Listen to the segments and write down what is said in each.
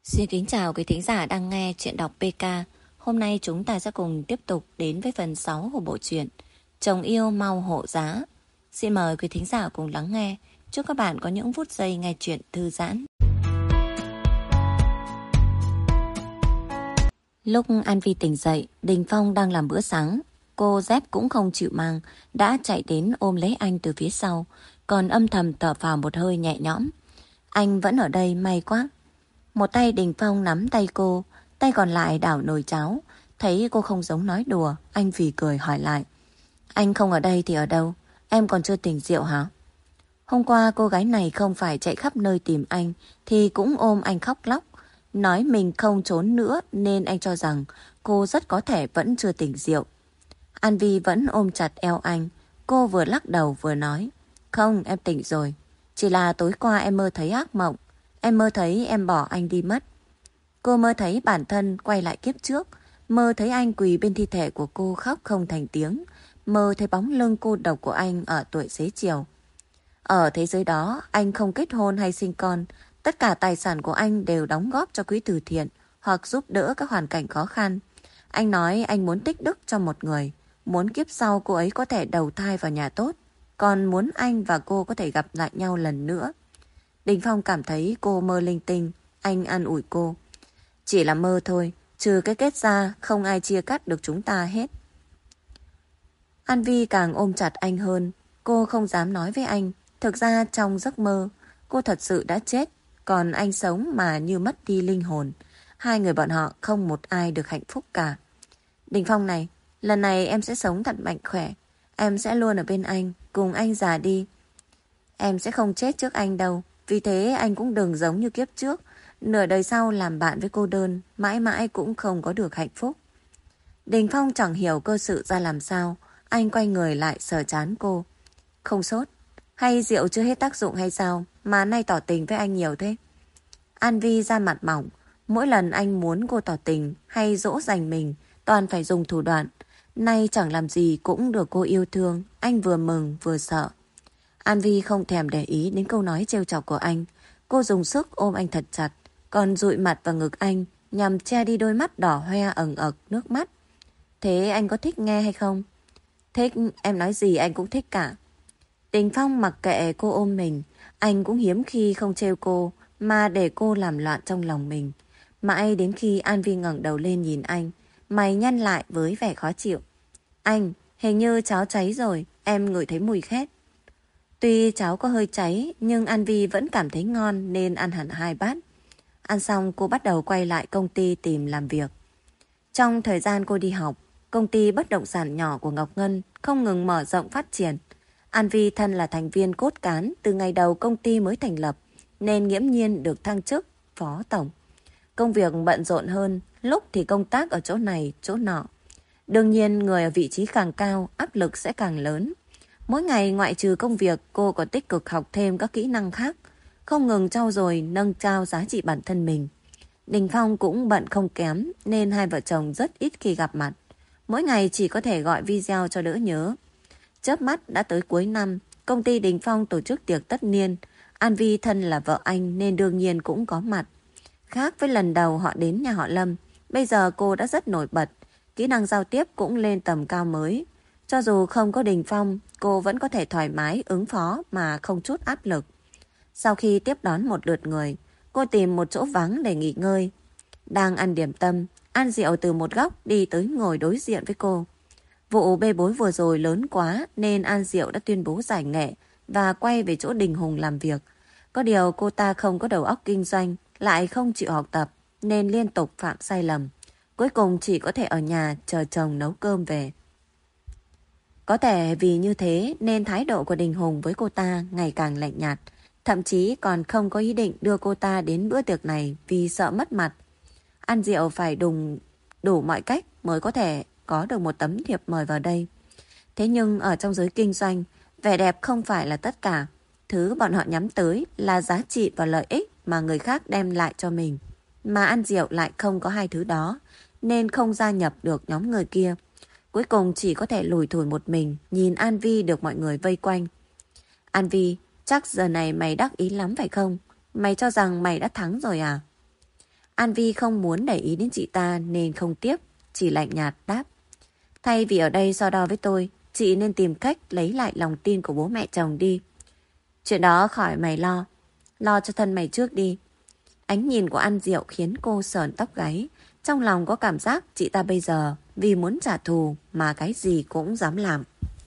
Xin kính chào quý thính giả đang nghe chuyện đọc PK. Hôm nay chúng ta sẽ cùng tiếp tục đến với phần 6 của bộ truyện Chồng yêu mau hộ giá. Xin mời quý thính giả cùng lắng nghe. Chúc các bạn có những phút giây nghe chuyện thư giãn. Lúc An Vi tỉnh dậy, Đình Phong đang làm bữa sáng. Cô dép cũng không chịu mang, đã chạy đến ôm lấy anh từ phía sau, còn âm thầm thở phào một hơi nhẹ nhõm. Anh vẫn ở đây, may quá. Một tay Đình Phong nắm tay cô, tay còn lại đảo nồi cháo. Thấy cô không giống nói đùa, anh phì cười hỏi lại. Anh không ở đây thì ở đâu? Em còn chưa tỉnh rượu hả? Hôm qua cô gái này không phải chạy khắp nơi tìm anh thì cũng ôm anh khóc lóc, nói mình không trốn nữa nên anh cho rằng cô rất có thể vẫn chưa tỉnh rượu. An Vi vẫn ôm chặt eo anh. Cô vừa lắc đầu vừa nói. Không, em tỉnh rồi. Chỉ là tối qua em mơ thấy ác mộng. Em mơ thấy em bỏ anh đi mất. Cô mơ thấy bản thân quay lại kiếp trước. Mơ thấy anh quỳ bên thi thể của cô khóc không thành tiếng. Mơ thấy bóng lưng cô độc của anh ở tuổi xế chiều. Ở thế giới đó, anh không kết hôn hay sinh con. Tất cả tài sản của anh đều đóng góp cho quỹ từ thiện hoặc giúp đỡ các hoàn cảnh khó khăn. Anh nói anh muốn tích đức cho một người, muốn kiếp sau cô ấy có thể đầu thai vào nhà tốt, còn muốn anh và cô có thể gặp lại nhau lần nữa. Đình Phong cảm thấy cô mơ linh tinh, anh an ủi cô. Chỉ là mơ thôi, trừ cái kết ra không ai chia cắt được chúng ta hết. An Vi càng ôm chặt anh hơn, cô không dám nói với anh. Thực ra trong giấc mơ, cô thật sự đã chết, còn anh sống mà như mất đi linh hồn. Hai người bọn họ không một ai được hạnh phúc cả. Đình Phong này, lần này em sẽ sống thật mạnh khỏe. Em sẽ luôn ở bên anh, cùng anh già đi. Em sẽ không chết trước anh đâu. Vì thế anh cũng đừng giống như kiếp trước, nửa đời sau làm bạn với cô đơn, mãi mãi cũng không có được hạnh phúc. Đình Phong chẳng hiểu cơ sự ra làm sao. Anh quay người lại sờ trán cô. Không sốt? Hay rượu chưa hết tác dụng hay sao mà nay tỏ tình với anh nhiều thế? An Vi da mặt mỏng. Mỗi lần anh muốn cô tỏ tình hay dỗ dành mình, toàn phải dùng thủ đoạn. Nay chẳng làm gì cũng được cô yêu thương. Anh vừa mừng vừa sợ. An Vi không thèm để ý đến câu nói trêu chọc của anh. Cô dùng sức ôm anh thật chặt, còn dụi mặt vào ngực anh nhằm che đi đôi mắt đỏ hoe ẩn ực nước mắt. Thế anh có thích nghe hay không? Thích, em nói gì anh cũng thích cả. Đình Phong mặc kệ cô ôm mình. Anh cũng hiếm khi không trêu cô, mà để cô làm loạn trong lòng mình. Mãi đến khi An Vi ngẩng đầu lên nhìn anh, mày nhăn lại với vẻ khó chịu. Anh, hình như cháo cháy rồi, em ngửi thấy mùi khét. Tuy cháo có hơi cháy, nhưng An Vi vẫn cảm thấy ngon nên ăn hẳn 2 bát. Ăn xong cô bắt đầu quay lại công ty tìm làm việc. Trong thời gian cô đi học, công ty bất động sản nhỏ của Ngọc Ngân không ngừng mở rộng phát triển. An Vi thân là thành viên cốt cán từ ngày đầu công ty mới thành lập, nên nghiễm nhiên được thăng chức phó tổng. Công việc bận rộn hơn, lúc thì công tác ở chỗ này, chỗ nọ. Đương nhiên người ở vị trí càng cao, áp lực sẽ càng lớn. Mỗi ngày ngoại trừ công việc, cô còn tích cực học thêm các kỹ năng khác, không ngừng trau dồi nâng cao giá trị bản thân mình. Đình Phong cũng bận không kém nên hai vợ chồng rất ít khi gặp mặt. Mỗi ngày chỉ có thể gọi video cho đỡ nhớ. Chớp mắt đã tới cuối năm, công ty Đình Phong tổ chức tiệc tất niên. An Vi thân là vợ anh nên đương nhiên cũng có mặt. Khác với lần đầu họ đến nhà họ Lâm, bây giờ cô đã rất nổi bật, kỹ năng giao tiếp cũng lên tầm cao mới. Cho dù không có Đình Phong, cô vẫn có thể thoải mái ứng phó mà không chút áp lực. Sau khi tiếp đón một lượt người, cô tìm một chỗ vắng để nghỉ ngơi. Đang ăn điểm tâm, An Diệu từ một góc đi tới ngồi đối diện với cô. Vụ bê bối vừa rồi lớn quá nên An Diệu đã tuyên bố giải nghệ và quay về chỗ Đình Hùng làm việc. Có điều cô ta không có đầu óc kinh doanh, lại không chịu học tập nên liên tục phạm sai lầm. Cuối cùng chỉ có thể ở nhà chờ chồng nấu cơm về. Có thể vì như thế nên thái độ của Đình Hùng với cô ta ngày càng lạnh nhạt, thậm chí còn không có ý định đưa cô ta đến bữa tiệc này vì sợ mất mặt. An Diệu phải đủ mọi cách mới có thể có được một tấm thiệp mời vào đây. Thế nhưng ở trong giới kinh doanh, vẻ đẹp không phải là tất cả. Thứ bọn họ nhắm tới là giá trị và lợi ích mà người khác đem lại cho mình. Mà An Diệu lại không có hai thứ đó, nên không gia nhập được nhóm người kia. Cuối cùng chỉ có thể lủi thủi một mình, nhìn An Vi được mọi người vây quanh. An Vi, chắc giờ này mày đắc ý lắm phải không? Mày cho rằng mày đã thắng rồi à? An Vi không muốn để ý đến chị ta nên không tiếp, chỉ lạnh nhạt đáp. Thay vì ở đây so đo với tôi, chị nên tìm cách lấy lại lòng tin của bố mẹ chồng đi. Chuyện đó khỏi mày lo cho thân mày trước đi. Ánh nhìn của An Diệu khiến cô sởn tóc gáy. Trong lòng có cảm giác chị ta bây giờ vì muốn trả thù mà cái gì cũng dám làm.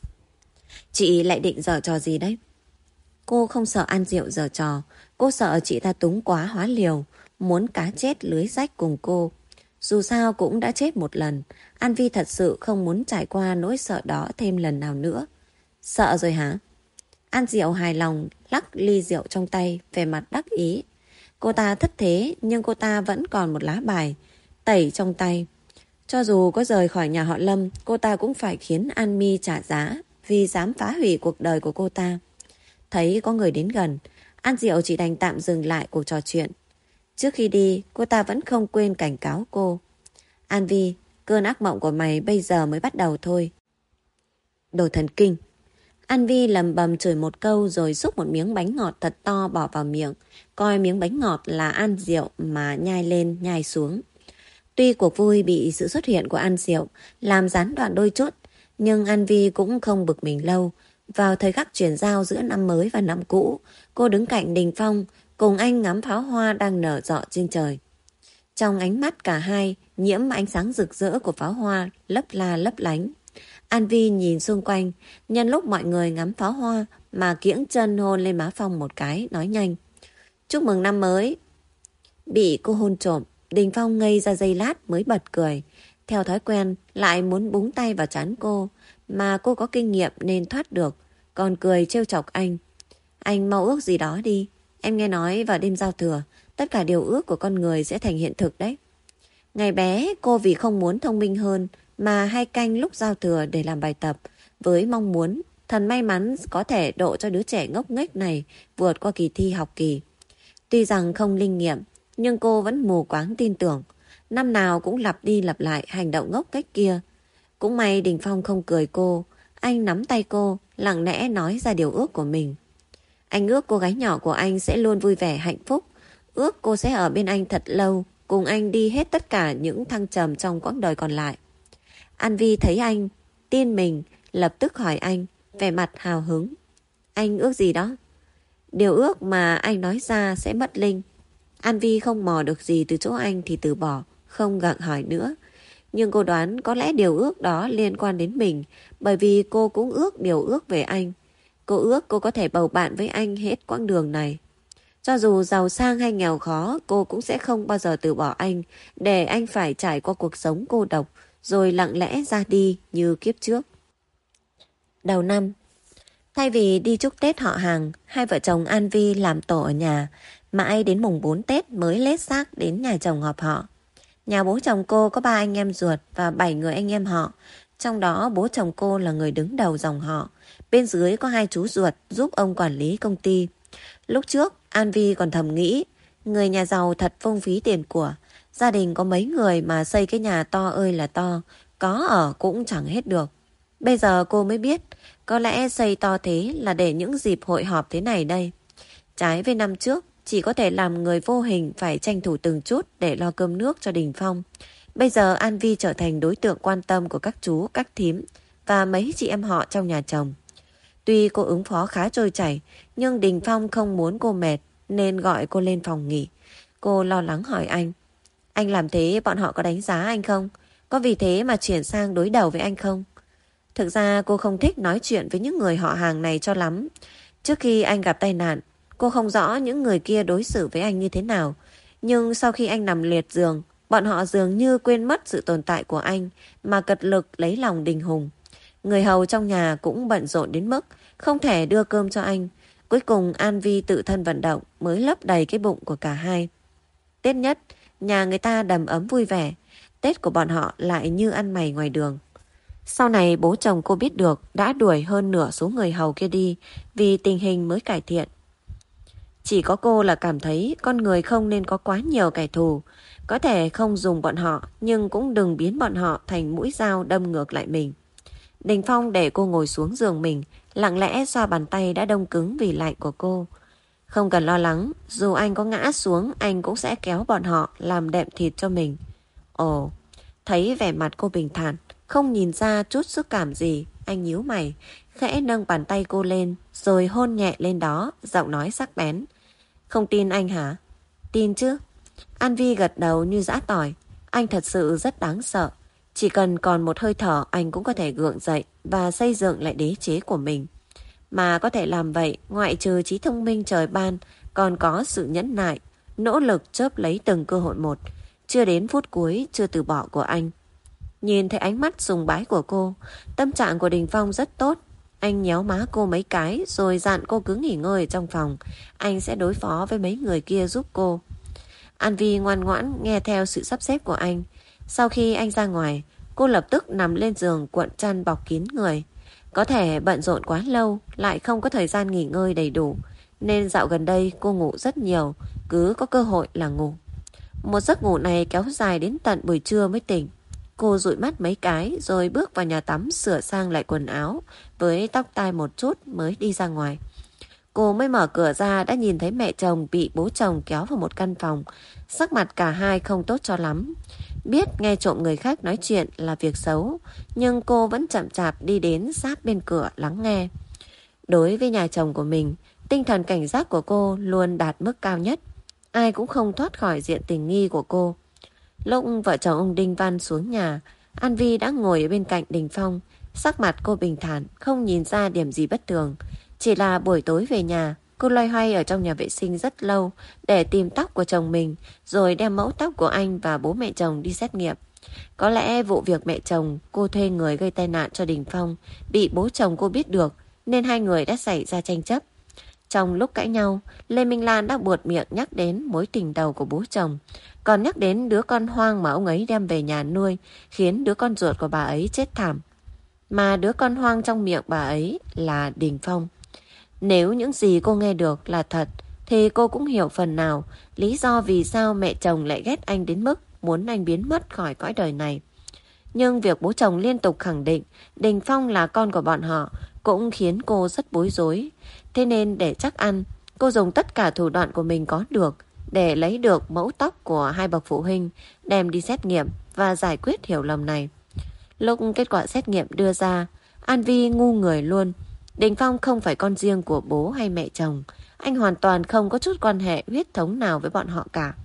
Chị lại định giở trò gì đấy? Cô không sợ An Diệu giở trò, cô sợ chị ta túng quá hóa liều, muốn cá chết lưới rách cùng cô. Dù sao cũng đã chết một lần, An Vi thật sự không muốn trải qua nỗi sợ đó thêm lần nào nữa. Sợ rồi hả? An Diệu hài lòng lắc ly rượu trong tay, vẻ mặt đắc ý. Cô ta thất thế nhưng cô ta vẫn còn một lá bài tẩy trong tay. Cho dù có rời khỏi nhà họ Lâm, cô ta cũng phải khiến An Mi trả giá vì dám phá hủy cuộc đời của cô ta. Thấy có người đến gần, An Diệu chỉ đành tạm dừng lại cuộc trò chuyện. Trước khi đi, cô ta vẫn không quên cảnh cáo cô. An Vi, cơn ác mộng của mày bây giờ mới bắt đầu thôi. Đồ thần kinh. An Vi lầm bầm chửi một câu rồi xúc một miếng bánh ngọt thật to bỏ vào miệng, coi miếng bánh ngọt là An Diệu mà nhai lên nhai xuống. Tuy cuộc vui bị sự xuất hiện của An Diệu làm gián đoạn đôi chút, nhưng An Vi cũng không bực mình lâu. Vào thời khắc chuyển giao giữa năm mới và năm cũ, cô đứng cạnh Đình Phong cùng anh ngắm pháo hoa đang nở rộ trên trời. Trong ánh mắt cả hai nhiễm ánh sáng rực rỡ của pháo hoa lấp la lấp lánh. An Vi nhìn xung quanh, nhân lúc mọi người ngắm pháo hoa mà kiễng chân hôn lên má Phong một cái, nói nhanh. Chúc mừng năm mới. Bị cô hôn trộm, Đình Phong ngây ra giây lát mới bật cười. Theo thói quen, lại muốn búng tay vào trán cô, mà cô có kinh nghiệm nên thoát được, còn cười trêu chọc anh. Anh mau ước gì đó đi. Em nghe nói vào đêm giao thừa, tất cả điều ước của con người sẽ thành hiện thực đấy. Ngày bé, cô vì không muốn thông minh hơn mà hay canh lúc giao thừa để làm bài tập, với mong muốn thần may mắn có thể độ cho đứa trẻ ngốc nghếch này vượt qua kỳ thi học kỳ. Tuy rằng không linh nghiệm, nhưng cô vẫn mù quáng tin tưởng. Năm nào cũng lặp đi lặp lại hành động ngốc nghếch kia. Cũng may Đình Phong không cười cô. Anh nắm tay cô, lặng lẽ nói ra điều ước của mình. Anh ước cô gái nhỏ của anh sẽ luôn vui vẻ hạnh phúc. Ước cô sẽ ở bên anh thật lâu, cùng anh đi hết tất cả những thăng trầm trong quãng đời còn lại. An Vi thấy anh tin mình, lập tức hỏi anh, vẻ mặt hào hứng. Anh ước gì đó? Điều ước mà anh nói ra sẽ mất linh. An Vi không mò được gì từ chỗ anh thì từ bỏ, không gặng hỏi nữa. Nhưng cô đoán có lẽ điều ước đó liên quan đến mình, bởi vì cô cũng ước điều ước về anh. Cô ước cô có thể bầu bạn với anh hết quãng đường này. Cho dù giàu sang hay nghèo khó, cô cũng sẽ không bao giờ từ bỏ anh, để anh phải trải qua cuộc sống cô độc, rồi lặng lẽ ra đi như kiếp trước. Đầu năm, thay vì đi chúc Tết họ hàng, hai vợ chồng An Vi làm tổ ở nhà, mãi đến mùng 4 Tết mới lết xác đến nhà chồng họp họ. Nhà bố chồng cô có 3 anh em ruột và 7 người anh em họ, trong đó bố chồng cô là người đứng đầu dòng họ. Bên dưới có 2 chú ruột giúp ông quản lý công ty. Lúc trước, An Vi còn thầm nghĩ, người nhà giàu thật phung phí tiền của. Gia đình có mấy người mà xây cái nhà to ơi là to, có ở cũng chẳng hết được. Bây giờ cô mới biết, có lẽ xây to thế là để những dịp hội họp thế này đây. Trái với năm trước, chỉ có thể làm người vô hình phải tranh thủ từng chút để lo cơm nước cho Đình Phong. Bây giờ An Vi trở thành đối tượng quan tâm của các chú, các thím và mấy chị em họ trong nhà chồng. Tuy cô ứng phó khá trôi chảy, nhưng Đình Phong không muốn cô mệt nên gọi cô lên phòng nghỉ. Cô lo lắng hỏi anh làm thế bọn họ có đánh giá anh không? Có vì thế mà chuyển sang đối đầu với anh không? Thực ra cô không thích nói chuyện với những người họ hàng này cho lắm. Trước khi anh gặp tai nạn, cô không rõ những người kia đối xử với anh như thế nào. Nhưng sau khi anh nằm liệt giường, bọn họ dường như quên mất sự tồn tại của anh mà cật lực lấy lòng Đình Hùng. Người hầu trong nhà cũng bận rộn đến mức không thể đưa cơm cho anh. Cuối cùng An Vi tự thân vận động mới lấp đầy cái bụng của cả hai. Tết nhất, nhà người ta đầm ấm vui vẻ. Tết của bọn họ lại như ăn mày ngoài đường. Sau này bố chồng cô biết được đã đuổi hơn nửa số người hầu kia đi vì tình hình mới cải thiện. Chỉ có cô là cảm thấy con người không nên có quá nhiều kẻ thù. Có thể không dùng bọn họ nhưng cũng đừng biến bọn họ thành mũi dao đâm ngược lại mình. Đình Phong để cô ngồi xuống giường mình, lặng lẽ xoa bàn tay đã đông cứng vì lạnh của cô. Không cần lo lắng, dù anh có ngã xuống, anh cũng sẽ kéo bọn họ làm đệm thịt cho mình. Ồ, thấy vẻ mặt cô bình thản, không nhìn ra chút xúc cảm gì, anh nhíu mày, khẽ nâng bàn tay cô lên, rồi hôn nhẹ lên đó, giọng nói sắc bén. Không tin anh hả? Tin chứ. An Vi gật đầu như giã tỏi. Anh thật sự rất đáng sợ. Chỉ cần còn một hơi thở, anh cũng có thể gượng dậy và xây dựng lại đế chế của mình. Mà có thể làm vậy, ngoại trừ trí thông minh trời ban, còn có sự nhẫn nại, nỗ lực chớp lấy từng cơ hội một, chưa đến phút cuối, chưa từ bỏ của anh. Nhìn thấy ánh mắt sùng bái của cô, tâm trạng của Đình Phong rất tốt. Anh nhéo má cô mấy cái rồi dặn cô cứ nghỉ ngơi trong phòng. Anh sẽ đối phó với mấy người kia giúp cô. An Vi ngoan ngoãn nghe theo sự sắp xếp của anh. Sau khi anh ra ngoài, cô lập tức nằm lên giường cuộn chăn bọc kín người. Có thể bận rộn quá lâu, lại không có thời gian nghỉ ngơi đầy đủ, nên dạo gần đây cô ngủ rất nhiều, cứ có cơ hội là ngủ. Một giấc ngủ này kéo dài đến tận buổi trưa mới tỉnh. Cô dụi mắt mấy cái rồi bước vào nhà tắm sửa sang lại quần áo, với tóc tai một chút mới đi ra ngoài. Cô mới mở cửa ra đã nhìn thấy mẹ chồng bị bố chồng kéo vào một căn phòng. Sắc mặt cả hai không tốt cho lắm. Biết nghe trộm người khác nói chuyện là việc xấu, nhưng cô vẫn chậm chạp đi đến sát bên cửa lắng nghe. Đối với nhà chồng của mình, tinh thần cảnh giác của cô luôn đạt mức cao nhất. Ai cũng không thoát khỏi diện tình nghi của cô. Lúc vợ chồng ông Đinh Văn xuống nhà, An Vi đã ngồi ở bên cạnh Đình Phong. Sắc mặt cô bình thản, không nhìn ra điểm gì bất thường. Chỉ là buổi tối về nhà, cô loay hoay ở trong nhà vệ sinh rất lâu để tìm tóc của chồng mình, rồi đem mẫu tóc của anh và bố mẹ chồng đi xét nghiệm. Có lẽ vụ việc mẹ chồng cô thuê người gây tai nạn cho Đình Phong bị bố chồng cô biết được, nên hai người đã xảy ra tranh chấp. Trong lúc cãi nhau, Lê Minh Lan đã buột miệng nhắc đến mối tình đầu của bố chồng, còn nhắc đến đứa con hoang mà ông ấy đem về nhà nuôi, khiến đứa con ruột của bà ấy chết thảm. Mà đứa con hoang trong miệng bà ấy là Đình Phong. Nếu những gì cô nghe được là thật, thì cô cũng hiểu phần nào lý do vì sao mẹ chồng lại ghét anh đến mức muốn anh biến mất khỏi cõi đời này. Nhưng việc bố chồng liên tục khẳng định Đình Phong là con của bọn họ cũng khiến cô rất bối rối. Thế nên để chắc ăn, cô dùng tất cả thủ đoạn của mình có được để lấy được mẫu tóc của hai bậc phụ huynh, đem đi xét nghiệm và giải quyết hiểu lầm này. Lúc kết quả xét nghiệm đưa ra, An Vi ngu người luôn. Đình Phong không phải con riêng của bố hay mẹ chồng. Anh hoàn toàn không có chút quan hệ huyết thống nào với bọn họ cả.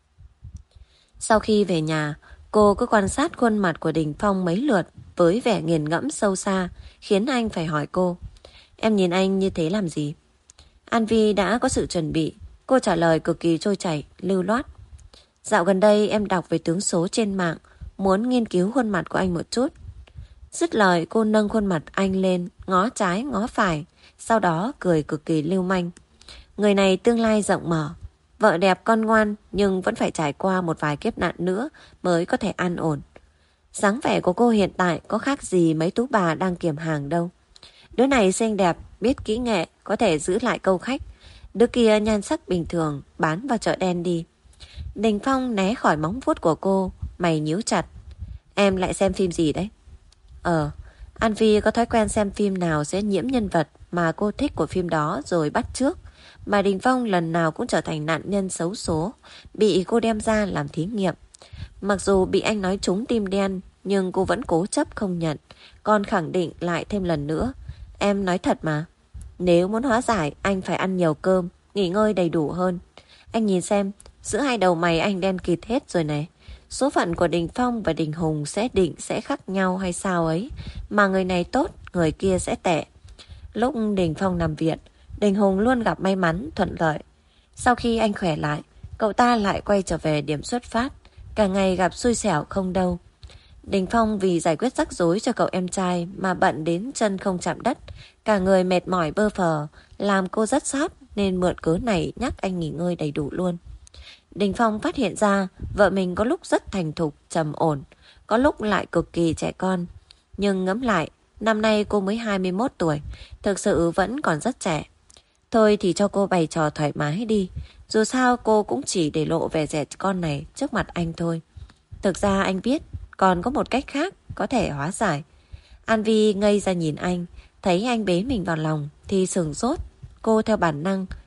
Sau khi về nhà, cô cứ quan sát khuôn mặt của Đình Phong mấy lượt với vẻ nghiền ngẫm sâu xa, khiến anh phải hỏi cô: em nhìn anh như thế làm gì? An Vi đã có sự chuẩn bị. Cô trả lời cực kỳ trôi chảy, lưu loát: dạo gần đây em đọc về tướng số trên mạng, muốn nghiên cứu khuôn mặt của anh một chút. Dứt lời, cô nâng khuôn mặt anh lên, ngó trái ngó phải, sau đó cười cực kỳ lưu manh. Người này tương lai rộng mở, vợ đẹp con ngoan, nhưng vẫn phải trải qua một vài kiếp nạn nữa mới có thể an ổn. Dáng vẻ của cô hiện tại có khác gì mấy tú bà đang kiểm hàng đâu. Đứa này xinh đẹp, biết kỹ nghệ, có thể giữ lại câu khách. Đứa kia nhan sắc bình thường, bán vào chợ đen đi. Đình Phong né khỏi móng vuốt của cô, mày nhíu chặt. Em lại xem phim gì đấy? An Vi có thói quen xem phim nào sẽ nhiễm nhân vật mà cô thích của phim đó rồi bắt chước. Mà Đình Phong lần nào cũng trở thành nạn nhân xấu số, bị cô đem ra làm thí nghiệm. Mặc dù bị anh nói trúng tim đen, nhưng cô vẫn cố chấp không nhận, còn khẳng định lại thêm lần nữa: em nói thật mà. Nếu muốn hóa giải, anh phải ăn nhiều cơm, nghỉ ngơi đầy đủ hơn. Anh nhìn xem, giữa hai đầu mày anh đen kịt hết rồi này. Số phận của Đình Phong và Đình Hùng sẽ định sẽ khác nhau hay sao ấy, mà người này tốt, người kia sẽ tệ. Lúc Đình Phong nằm viện, Đình Hùng luôn gặp may mắn, thuận lợi. Sau khi anh khỏe lại, cậu ta lại quay trở về điểm xuất phát, cả ngày gặp xui xẻo không đâu. Đình Phong vì giải quyết rắc rối cho cậu em trai mà bận đến chân không chạm đất, cả người mệt mỏi bơ phờ, làm cô rất sót nên mượn cớ này nhắc anh nghỉ ngơi đầy đủ luôn. Đình Phong phát hiện ra vợ mình có lúc rất thành thục, trầm ổn, có lúc lại cực kỳ trẻ con. Nhưng ngẫm lại, năm nay cô mới 21 tuổi, thực sự vẫn còn rất trẻ. Thôi thì cho cô bày trò thoải mái đi, dù sao cô cũng chỉ để lộ vẻ trẻ con này trước mặt anh thôi. Thực ra anh biết còn có một cách khác có thể hóa giải. An Vi ngây ra nhìn anh, thấy anh bế mình vào lòng thì sửng sốt. Cô theo bản năng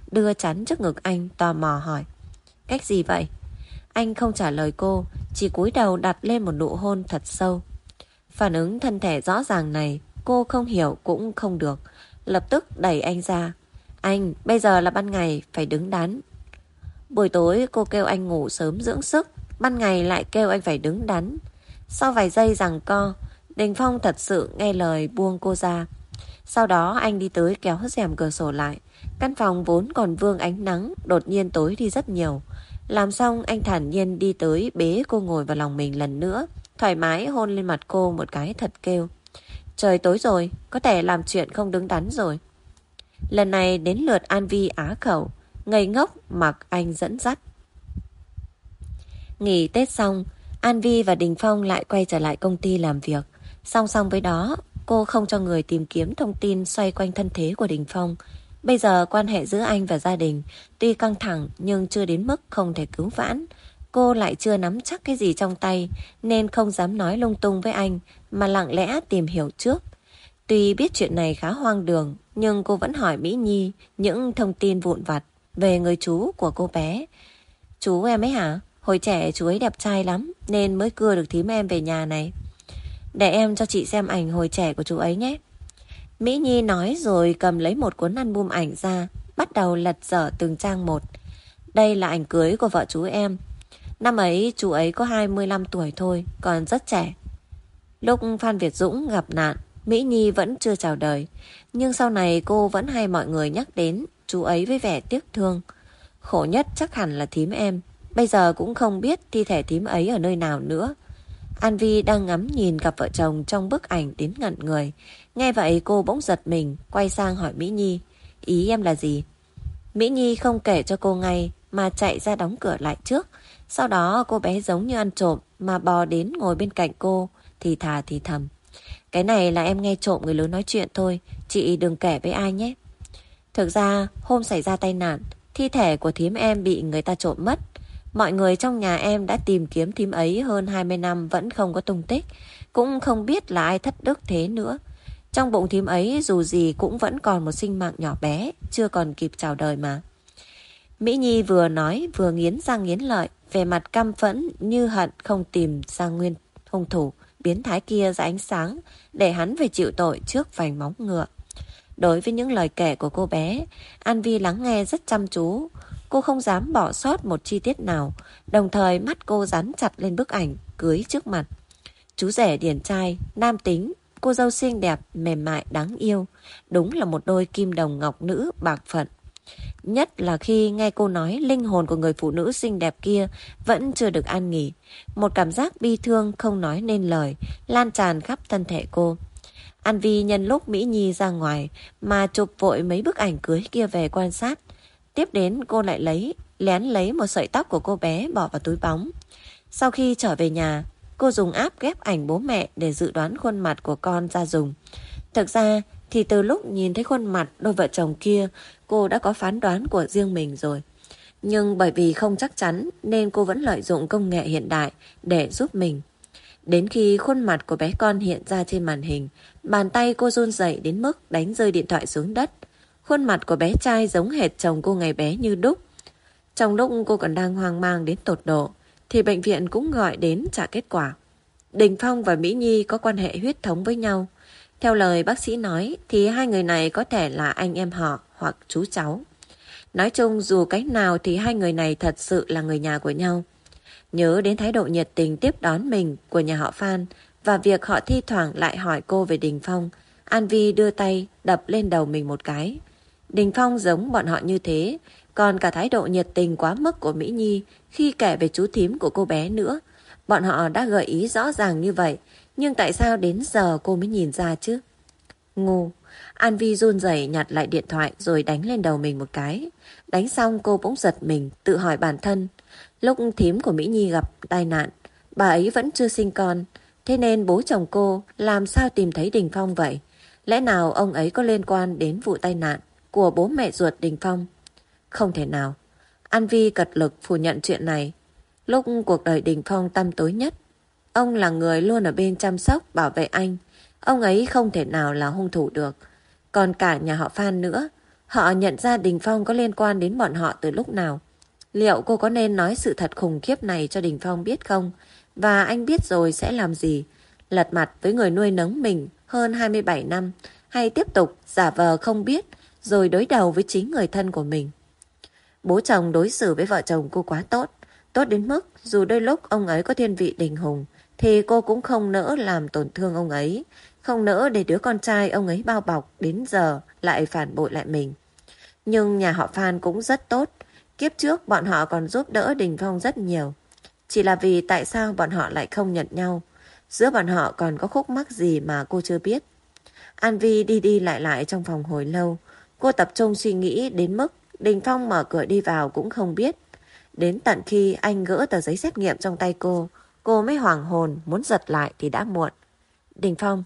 đưa chắn trước ngực anh, tò mò hỏi. Cách gì vậy? Anh không trả lời cô, chỉ cúi đầu đặt lên một nụ hôn thật sâu. Phản ứng thân thể rõ ràng này cô không hiểu cũng không được, lập tức đẩy anh ra. Anh, bây giờ là ban ngày, phải đứng đắn. Buổi tối cô kêu anh ngủ sớm dưỡng sức, ban ngày lại kêu anh phải đứng đắn. Sau vài giây giằng co, Đình Phong thật sự nghe lời buông cô ra. Sau đó anh đi tới kéo rèm cửa sổ lại. Căn phòng vốn còn vương ánh nắng đột nhiên tối đi rất nhiều. Làm xong anh thản nhiên đi tới bế cô ngồi vào lòng mình lần nữa, thoải mái hôn lên mặt cô một cái thật kêu. Trời tối rồi, có thể làm chuyện không đứng đắn rồi. Lần này đến lượt An Vi á khẩu, ngây ngốc mặc anh dẫn dắt. Nghỉ Tết xong, An Vi và Đình Phong lại quay trở lại công ty làm việc. Song song với đó, cô không cho người tìm kiếm thông tin xoay quanh thân thế của Đình Phong. Bây giờ quan hệ giữa anh và gia đình tuy căng thẳng nhưng chưa đến mức không thể cứu vãn. Cô lại chưa nắm chắc cái gì trong tay nên không dám nói lung tung với anh mà lặng lẽ tìm hiểu trước. Tuy biết chuyện này khá hoang đường nhưng cô vẫn hỏi Mỹ Nhi những thông tin vụn vặt về người chú của cô bé. Chú em ấy hả? Hồi trẻ chú ấy đẹp trai lắm nên mới cưa được thím em về nhà này. Để em cho chị xem ảnh hồi trẻ của chú ấy nhé. Mỹ Nhi nói rồi cầm lấy một cuốn album ảnh ra, bắt đầu lật dở từng trang một. Đây là ảnh cưới của vợ chú em. Năm ấy chú ấy có 25 tuổi thôi, còn rất trẻ. Lúc Phan Việt Dũng gặp nạn, Mỹ Nhi vẫn chưa chào đời. Nhưng sau này cô vẫn hay mọi người nhắc đến chú ấy với vẻ tiếc thương. Khổ nhất chắc hẳn là thím em. Bây giờ cũng không biết thi thể thím ấy ở nơi nào nữa. An Vi đang ngắm nhìn cặp vợ chồng trong bức ảnh đến ngẩn người. Nghe vậy cô bỗng giật mình, quay sang hỏi Mỹ Nhi. Ý em là gì? Mỹ Nhi không kể cho cô ngay mà chạy ra đóng cửa lại trước. Sau đó cô bé giống như ăn trộm mà bò đến ngồi bên cạnh cô, thì thà thì thầm. Cái này là em nghe trộm người lớn nói chuyện thôi, chị đừng kể với ai nhé. Thực ra hôm xảy ra tai nạn, thi thể của thím em bị người ta trộm mất. Mọi người trong nhà em đã tìm kiếm thím ấy hơn 20 năm vẫn không có tung tích. Cũng không biết là ai thất đức thế nữa. Trong bụng thím ấy dù gì cũng vẫn còn một sinh mạng nhỏ bé, chưa còn kịp chào đời mà. Mỹ Nhi vừa nói vừa nghiến răng nghiến lợi, vẻ mặt căm phẫn như hận không tìm ra nguyên hung thủ biến thái kia ra ánh sáng để hắn phải chịu tội trước vành móng ngựa. Đối với những lời kể của cô bé, An Vi lắng nghe rất chăm chú. Cô không dám bỏ sót một chi tiết nào, đồng thời mắt cô dán chặt lên bức ảnh cưới trước mặt. Chú rể điển trai, nam tính, cô dâu xinh đẹp, mềm mại, đáng yêu. Đúng là một đôi kim đồng ngọc nữ bạc phận. Nhất là khi nghe cô nói linh hồn của người phụ nữ xinh đẹp kia vẫn chưa được an nghỉ. Một cảm giác bi thương không nói nên lời lan tràn khắp thân thể cô. An Vi nhân lúc Mỹ Nhi ra ngoài mà chụp vội mấy bức ảnh cưới kia về quan sát. Tiếp đến cô lại lén lấy một sợi tóc của cô bé bỏ vào túi bóng. Sau khi trở về nhà, cô dùng app ghép ảnh bố mẹ để dự đoán khuôn mặt của con ra dùng. Thực ra thì từ lúc nhìn thấy khuôn mặt đôi vợ chồng kia, cô đã có phán đoán của riêng mình rồi. Nhưng bởi vì không chắc chắn nên cô vẫn lợi dụng công nghệ hiện đại để giúp mình. Đến khi khuôn mặt của bé con hiện ra trên màn hình, bàn tay cô run rẩy đến mức đánh rơi điện thoại xuống đất. Khuôn mặt của bé trai giống hệt chồng cô ngày bé như đúc. Trong lúc cô còn đang hoang mang đến tột độ, thì bệnh viện cũng gọi đến trả kết quả. Đình Phong và Mỹ Nhi có quan hệ huyết thống với nhau. Theo lời bác sĩ nói thì hai người này có thể là anh em họ hoặc chú cháu. Nói chung dù cách nào thì hai người này thật sự là người nhà của nhau. Nhớ đến thái độ nhiệt tình tiếp đón mình của nhà họ Phan và việc họ thi thoảng lại hỏi cô về Đình Phong, An Vi đưa tay đập lên đầu mình một cái. Đình Phong giống bọn họ như thế, còn cả thái độ nhiệt tình quá mức của Mỹ Nhi khi kể về chú thím của cô bé nữa. Bọn họ đã gợi ý rõ ràng như vậy, nhưng tại sao đến giờ cô mới nhìn ra chứ? Ngu. An Vi run rẩy nhặt lại điện thoại rồi đánh lên đầu mình một cái. Đánh xong cô bỗng giật mình, tự hỏi bản thân. Lúc thím của Mỹ Nhi gặp tai nạn, bà ấy vẫn chưa sinh con. Thế nên bố chồng cô làm sao tìm thấy Đình Phong vậy? Lẽ nào ông ấy có liên quan đến vụ tai nạn của bố mẹ ruột Đình Phong? Không thể nào. An Vi cật lực phủ nhận chuyện này. Lúc cuộc đời Đình Phong tăm tối nhất, ông là người luôn ở bên chăm sóc, bảo vệ anh. Ông ấy không thể nào là hung thủ được. Còn cả nhà họ Phan nữa. Họ nhận ra Đình Phong có liên quan đến bọn họ từ lúc nào. Liệu cô có nên nói sự thật khủng khiếp này cho Đình Phong biết không? Và anh biết rồi sẽ làm gì? Lật mặt với người nuôi nấng mình hơn 27 năm, hay tiếp tục giả vờ không biết rồi đối đầu với chính người thân của mình? Bố chồng đối xử với vợ chồng cô quá tốt, tốt đến mức dù đôi lúc ông ấy có thiên vị đình hùng thì cô cũng không nỡ làm tổn thương ông ấy, không nỡ để đứa con trai ông ấy bao bọc đến giờ lại phản bội lại mình. Nhưng nhà họ Phan cũng rất tốt, kiếp trước bọn họ còn giúp đỡ Đình Phong rất nhiều. Chỉ là vì tại sao bọn họ lại không nhận nhau? Giữa bọn họ còn có khúc mắc gì mà cô chưa biết? An Vi đi đi lại trong phòng hồi lâu. Cô tập trung suy nghĩ đến mức Đình Phong mở cửa đi vào cũng không biết. Đến tận khi anh gỡ tờ giấy xét nghiệm trong tay cô mới hoảng hồn muốn giật lại thì đã muộn. Đình Phong.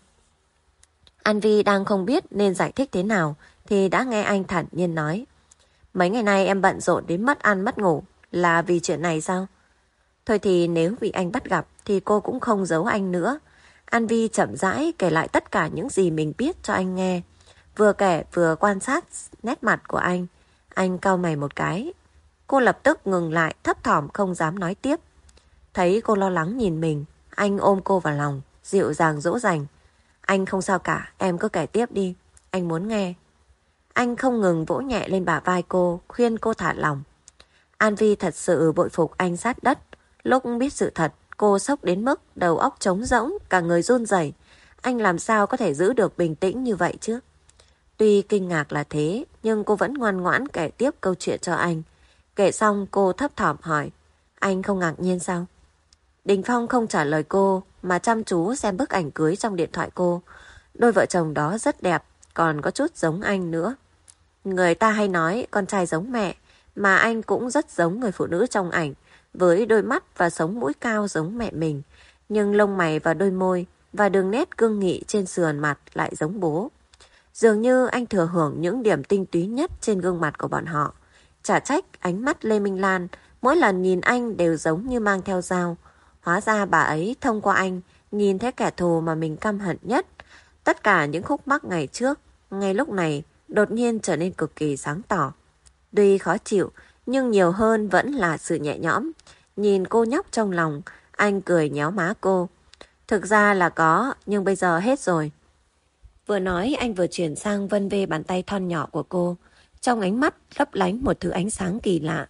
An Vi đang không biết nên giải thích thế nào thì đã nghe anh thản nhiên nói. Mấy ngày nay em bận rộn đến mất ăn mất ngủ, là vì chuyện này sao? Thôi thì nếu bị anh bắt gặp thì cô cũng không giấu anh nữa. An Vi chậm rãi kể lại tất cả những gì mình biết cho anh nghe. Vừa kể vừa quan sát nét mặt của anh. Anh cau mày một cái. Cô lập tức ngừng lại, thấp thỏm không dám nói tiếp. Thấy cô lo lắng nhìn mình, anh ôm cô vào lòng, dịu dàng dỗ dành. Anh không sao cả, em cứ kể tiếp đi, anh muốn nghe. Anh không ngừng vỗ nhẹ lên bả vai cô, khuyên cô thả lòng. An Vi thật sự bội phục anh sát đất. Lúc biết sự thật, cô sốc đến mức đầu óc trống rỗng, cả người run rẩy. Anh làm sao có thể giữ được bình tĩnh như vậy chứ? Tuy kinh ngạc là thế, nhưng cô vẫn ngoan ngoãn kể tiếp câu chuyện cho anh. Kể xong cô thấp thỏm hỏi, anh không ngạc nhiên sao? Đình Phong không trả lời cô, mà chăm chú xem bức ảnh cưới trong điện thoại cô. Đôi vợ chồng đó rất đẹp, còn có chút giống anh nữa. Người ta hay nói con trai giống mẹ, mà anh cũng rất giống người phụ nữ trong ảnh, với đôi mắt và sống mũi cao giống mẹ mình, nhưng lông mày và đôi môi và đường nét cương nghị trên sườn mặt lại giống bố. Dường như anh thừa hưởng những điểm tinh túy nhất trên gương mặt của bọn họ. Chả trách ánh mắt Lê Minh Lan mỗi lần nhìn anh đều giống như mang theo dao. Hóa ra bà ấy thông qua anh nhìn thấy kẻ thù mà mình căm hận nhất. Tất cả những khúc mắc ngày trước, ngay lúc này đột nhiên trở nên cực kỳ sáng tỏ. Tuy khó chịu, nhưng nhiều hơn vẫn là sự nhẹ nhõm. Nhìn cô nhóc trong lòng, anh cười nhéo má cô. Thực ra là có, nhưng bây giờ hết rồi. Vừa nói anh vừa chuyển sang vân vê bàn tay thon nhỏ của cô. Trong ánh mắt lấp lánh một thứ ánh sáng kỳ lạ.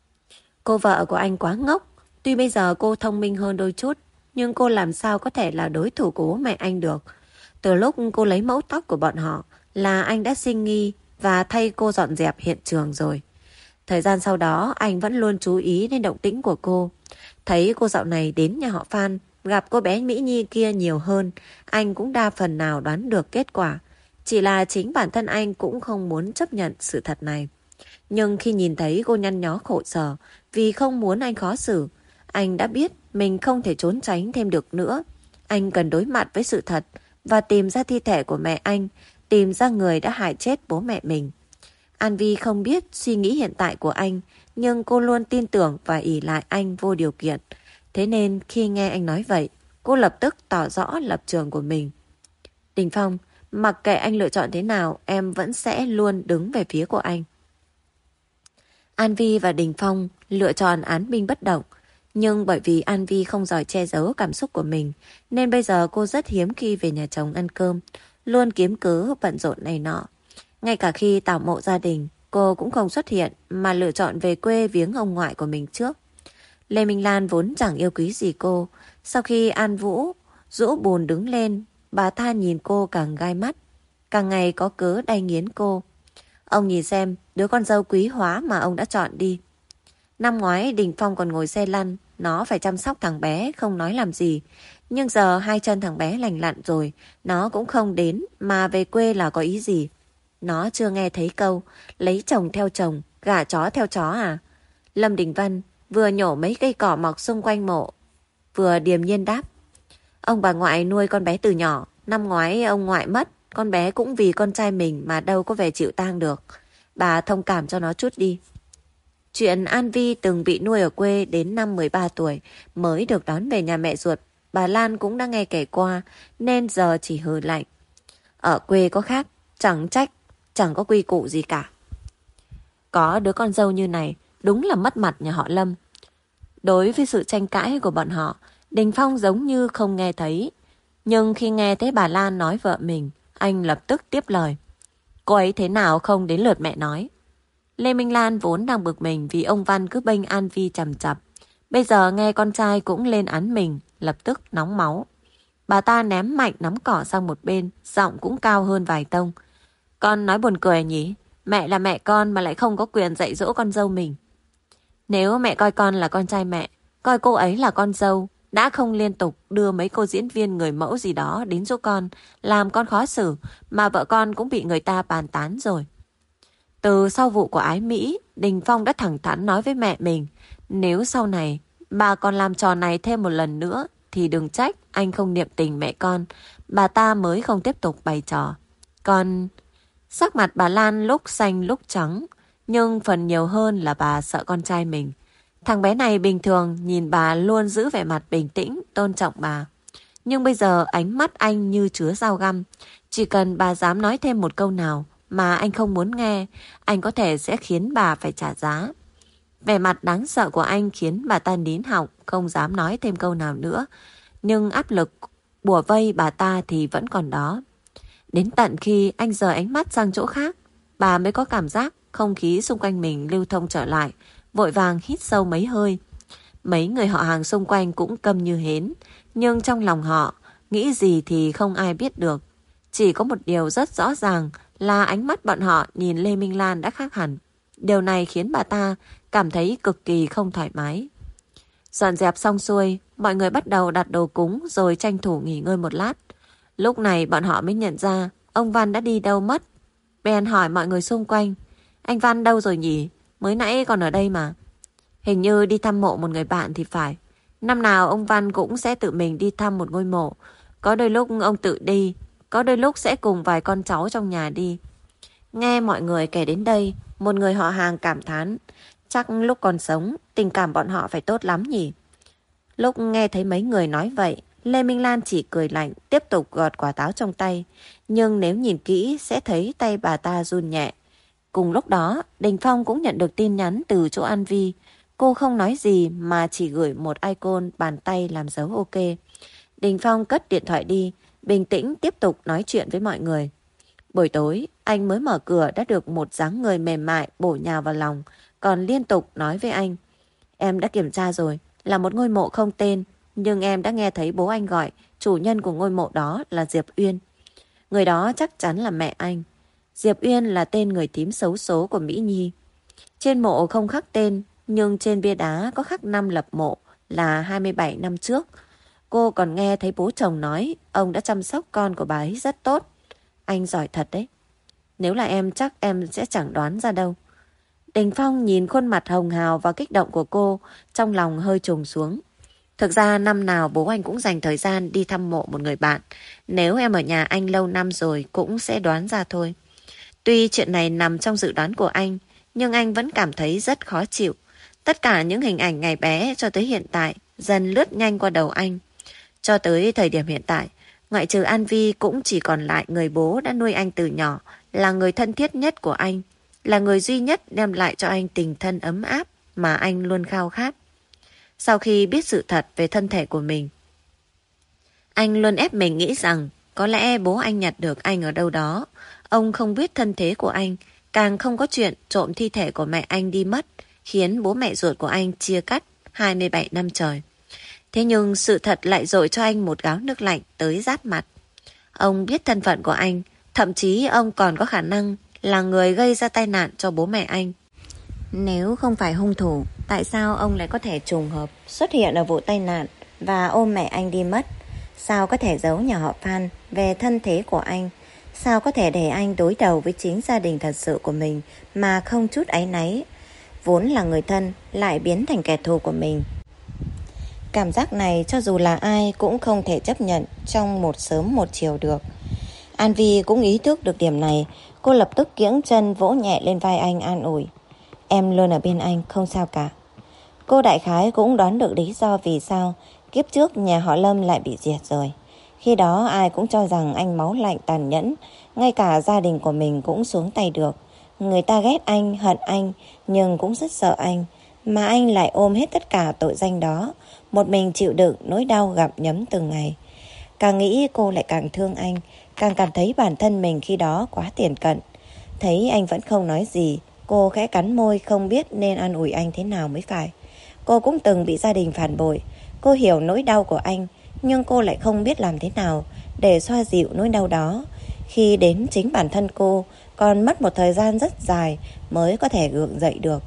Cô vợ của anh quá ngốc. Tuy bây giờ cô thông minh hơn đôi chút, nhưng cô làm sao có thể là đối thủ của bố mẹ anh được. Từ lúc cô lấy mẫu tóc của bọn họ là anh đã sinh nghi và thay cô dọn dẹp hiện trường rồi. Thời gian sau đó anh vẫn luôn chú ý đến động tĩnh của cô. Thấy cô dạo này đến nhà họ Phan, gặp cô bé Mỹ Nhi kia nhiều hơn, anh cũng đa phần nào đoán được kết quả. Chỉ là chính bản thân anh cũng không muốn chấp nhận sự thật này. Nhưng khi nhìn thấy cô nhăn nhó khổ sở vì không muốn anh khó xử, anh đã biết mình không thể trốn tránh thêm được nữa. Anh cần đối mặt với sự thật và tìm ra thi thể của mẹ anh, tìm ra người đã hại chết bố mẹ mình. An Vi không biết suy nghĩ hiện tại của anh, nhưng cô luôn tin tưởng và ỷ lại anh vô điều kiện. Thế nên khi nghe anh nói vậy, cô lập tức tỏ rõ lập trường của mình. Đình Phong, mặc kệ anh lựa chọn thế nào, em vẫn sẽ luôn đứng về phía của anh. An Vi và Đình Phong lựa chọn án binh bất động. Nhưng bởi vì An Vi không giỏi che giấu cảm xúc của mình, nên bây giờ cô rất hiếm khi về nhà chồng ăn cơm, luôn kiếm cớ bận rộn này nọ. Ngay cả khi tảo mộ gia đình, cô cũng không xuất hiện mà lựa chọn về quê viếng ông ngoại của mình trước. Lê Minh Lan vốn chẳng yêu quý gì cô. Sau khi An Vũ rũ bùn đứng lên, bà ta nhìn cô càng gai mắt, càng ngày có cớ đay nghiến cô. Ông nhìn xem đứa con dâu quý hóa mà ông đã chọn đi. Năm ngoái Đình Phong còn ngồi xe lăn, nó phải chăm sóc thằng bé không nói làm gì. Nhưng giờ hai chân thằng bé lành lặn rồi, nó cũng không đến mà về quê là có ý gì. Nó chưa nghe thấy câu lấy chồng theo chồng, gả chó theo chó à? Lâm Đình Văn vừa nhổ mấy cây cỏ mọc xung quanh mộ, vừa điềm nhiên đáp. Ông bà ngoại nuôi con bé từ nhỏ, năm ngoái ông ngoại mất, con bé cũng vì con trai mình mà đâu có về chịu tang được. Bà thông cảm cho nó chút đi. Chuyện An Vi từng bị nuôi ở quê đến năm 13 tuổi mới được đón về nhà mẹ ruột, bà Lan cũng đã nghe kể qua nên giờ chỉ hừ lạnh. Ở quê có khác, chẳng trách, chẳng có quy củ gì cả. Có đứa con dâu như này, đúng là mất mặt nhà họ Lâm. Đối với sự tranh cãi của bọn họ, Đình Phong giống như không nghe thấy. Nhưng khi nghe thấy bà Lan nói vợ mình, anh lập tức tiếp lời. Cô ấy thế nào không đến lượt mẹ nói. Lê Minh Lan vốn đang bực mình vì ông Văn cứ bênh An Vi chằm chặp. Bây giờ nghe con trai cũng lên án mình, lập tức nóng máu. Bà ta ném mạnh nắm cỏ sang một bên, giọng cũng cao hơn vài tông. Con nói buồn cười nhỉ? Mẹ là mẹ con mà lại không có quyền dạy dỗ con dâu mình. Nếu mẹ coi con là con trai mẹ, coi cô ấy là con dâu, đã không liên tục đưa mấy cô diễn viên người mẫu gì đó đến chỗ con, làm con khó xử, mà vợ con cũng bị người ta bàn tán rồi. Từ sau vụ của Ái Mỹ, Đình Phong đã thẳng thắn nói với mẹ mình, nếu sau này bà còn làm trò này thêm một lần nữa, thì đừng trách anh không niệm tình mẹ con, bà ta mới không tiếp tục bày trò. Còn sắc mặt bà Lan lúc xanh lúc trắng, nhưng phần nhiều hơn là bà sợ con trai mình. Thằng bé này bình thường nhìn bà luôn giữ vẻ mặt bình tĩnh, tôn trọng bà. Nhưng bây giờ ánh mắt anh như chứa dao găm. Chỉ cần bà dám nói thêm một câu nào mà anh không muốn nghe, anh có thể sẽ khiến bà phải trả giá. Vẻ mặt đáng sợ của anh khiến bà ta nín họng, không dám nói thêm câu nào nữa. Nhưng áp lực bủa vây bà ta thì vẫn còn đó. Đến tận khi anh rời ánh mắt sang chỗ khác, bà mới có cảm giác không khí xung quanh mình lưu thông trở lại, vội vàng hít sâu mấy hơi. Mấy người họ hàng xung quanh cũng câm như hến, nhưng trong lòng họ nghĩ gì thì không ai biết được. Chỉ có một điều rất rõ ràng là ánh mắt bọn họ nhìn Lê Minh Lan đã khác hẳn. Điều này khiến bà ta cảm thấy cực kỳ không thoải mái. Dọn dẹp xong xuôi, mọi người bắt đầu đặt đồ cúng rồi tranh thủ nghỉ ngơi một lát. Lúc này bọn họ mới nhận ra ông Văn đã đi đâu mất. Bèn hỏi mọi người xung quanh, anh Văn đâu rồi nhỉ? Mới nãy còn ở đây mà. Hình như đi thăm mộ một người bạn thì phải. Năm nào ông Văn cũng sẽ tự mình đi thăm một ngôi mộ. Có đôi lúc ông tự đi, có đôi lúc sẽ cùng vài con cháu trong nhà đi. Nghe mọi người kể đến đây, một người họ hàng cảm thán. Chắc lúc còn sống, tình cảm bọn họ phải tốt lắm nhỉ? Lúc nghe thấy mấy người nói vậy, Lê Minh Lan chỉ cười lạnh, tiếp tục gọt quả táo trong tay. Nhưng nếu nhìn kỹ sẽ thấy tay bà ta run nhẹ. Cùng lúc đó, Đình Phong cũng nhận được tin nhắn từ chỗ An Vi. Cô không nói gì mà chỉ gửi một icon bàn tay làm dấu ok. Đình Phong cất điện thoại đi, bình tĩnh tiếp tục nói chuyện với mọi người. Buổi tối, anh mới mở cửa đã được một dáng người mềm mại bổ nhào vào lòng, còn liên tục nói với anh. Em đã kiểm tra rồi, là một ngôi mộ không tên, nhưng em đã nghe thấy bố anh gọi chủ nhân của ngôi mộ đó là Diệp Uyên. Người đó chắc chắn là mẹ anh. Diệp Uyên là tên người thím xấu số của Mỹ Nhi. Trên mộ không khắc tên, nhưng trên bia đá có khắc năm lập mộ là 27 năm trước. Cô còn nghe thấy bố chồng nói ông đã chăm sóc con của bà ấy rất tốt. Anh giỏi thật đấy. Nếu là em chắc em sẽ chẳng đoán ra đâu. Đình Phong nhìn khuôn mặt hồng hào và kích động của cô, trong lòng hơi trùng xuống. Thực ra năm nào bố anh cũng dành thời gian đi thăm mộ một người bạn. Nếu em ở nhà anh lâu năm rồi cũng sẽ đoán ra thôi. Tuy chuyện này nằm trong dự đoán của anh, nhưng anh vẫn cảm thấy rất khó chịu. Tất cả những hình ảnh ngày bé cho tới hiện tại dần lướt nhanh qua đầu anh. Cho tới thời điểm hiện tại, ngoại trừ An Vi cũng chỉ còn lại người bố đã nuôi anh từ nhỏ, là người thân thiết nhất của anh, là người duy nhất đem lại cho anh tình thân ấm áp mà anh luôn khao khát. Sau khi biết sự thật về thân thể của mình, anh luôn ép mình nghĩ rằng có lẽ bố anh nhặt được anh ở đâu đó. Ông không biết thân thế của anh, càng không có chuyện trộm thi thể của mẹ anh đi mất, khiến bố mẹ ruột của anh chia cắt 27 năm trời. Thế nhưng sự thật lại dội cho anh một gáo nước lạnh tới rát mặt. Ông biết thân phận của anh, thậm chí ông còn có khả năng là người gây ra tai nạn cho bố mẹ anh. Nếu không phải hung thủ, tại sao ông lại có thể trùng hợp xuất hiện ở vụ tai nạn và ôm mẹ anh đi mất? Sao có thể giấu nhà họ Phan về thân thế của anh? Sao có thể để anh đối đầu với chính gia đình thật sự của mình mà không chút áy náy? Vốn là người thân lại biến thành kẻ thù của mình. Cảm giác này cho dù là ai cũng không thể chấp nhận trong một sớm một chiều được. An Vi cũng ý thức được điểm này. Cô lập tức kiễng chân vỗ nhẹ lên vai anh an ủi. Em luôn ở bên anh, không sao cả. Cô đại khái cũng đoán được lý do vì sao kiếp trước nhà họ Lâm lại bị diệt rồi. Khi đó ai cũng cho rằng anh máu lạnh tàn nhẫn, ngay cả gia đình của mình cũng xuống tay được. Người ta ghét anh, hận anh, nhưng cũng rất sợ anh. Mà anh lại ôm hết tất cả tội danh đó, một mình chịu đựng nỗi đau gặm nhấm từng ngày. Càng nghĩ cô lại càng thương anh, càng cảm thấy bản thân mình khi đó quá tiền cận. Thấy anh vẫn không nói gì, cô khẽ cắn môi không biết nên an ủi anh thế nào mới phải. Cô cũng từng bị gia đình phản bội. Cô hiểu nỗi đau của anh, nhưng cô lại không biết làm thế nào để xoa dịu nỗi đau đó. Khi đến chính bản thân cô còn mất một thời gian rất dài mới có thể gượng dậy được.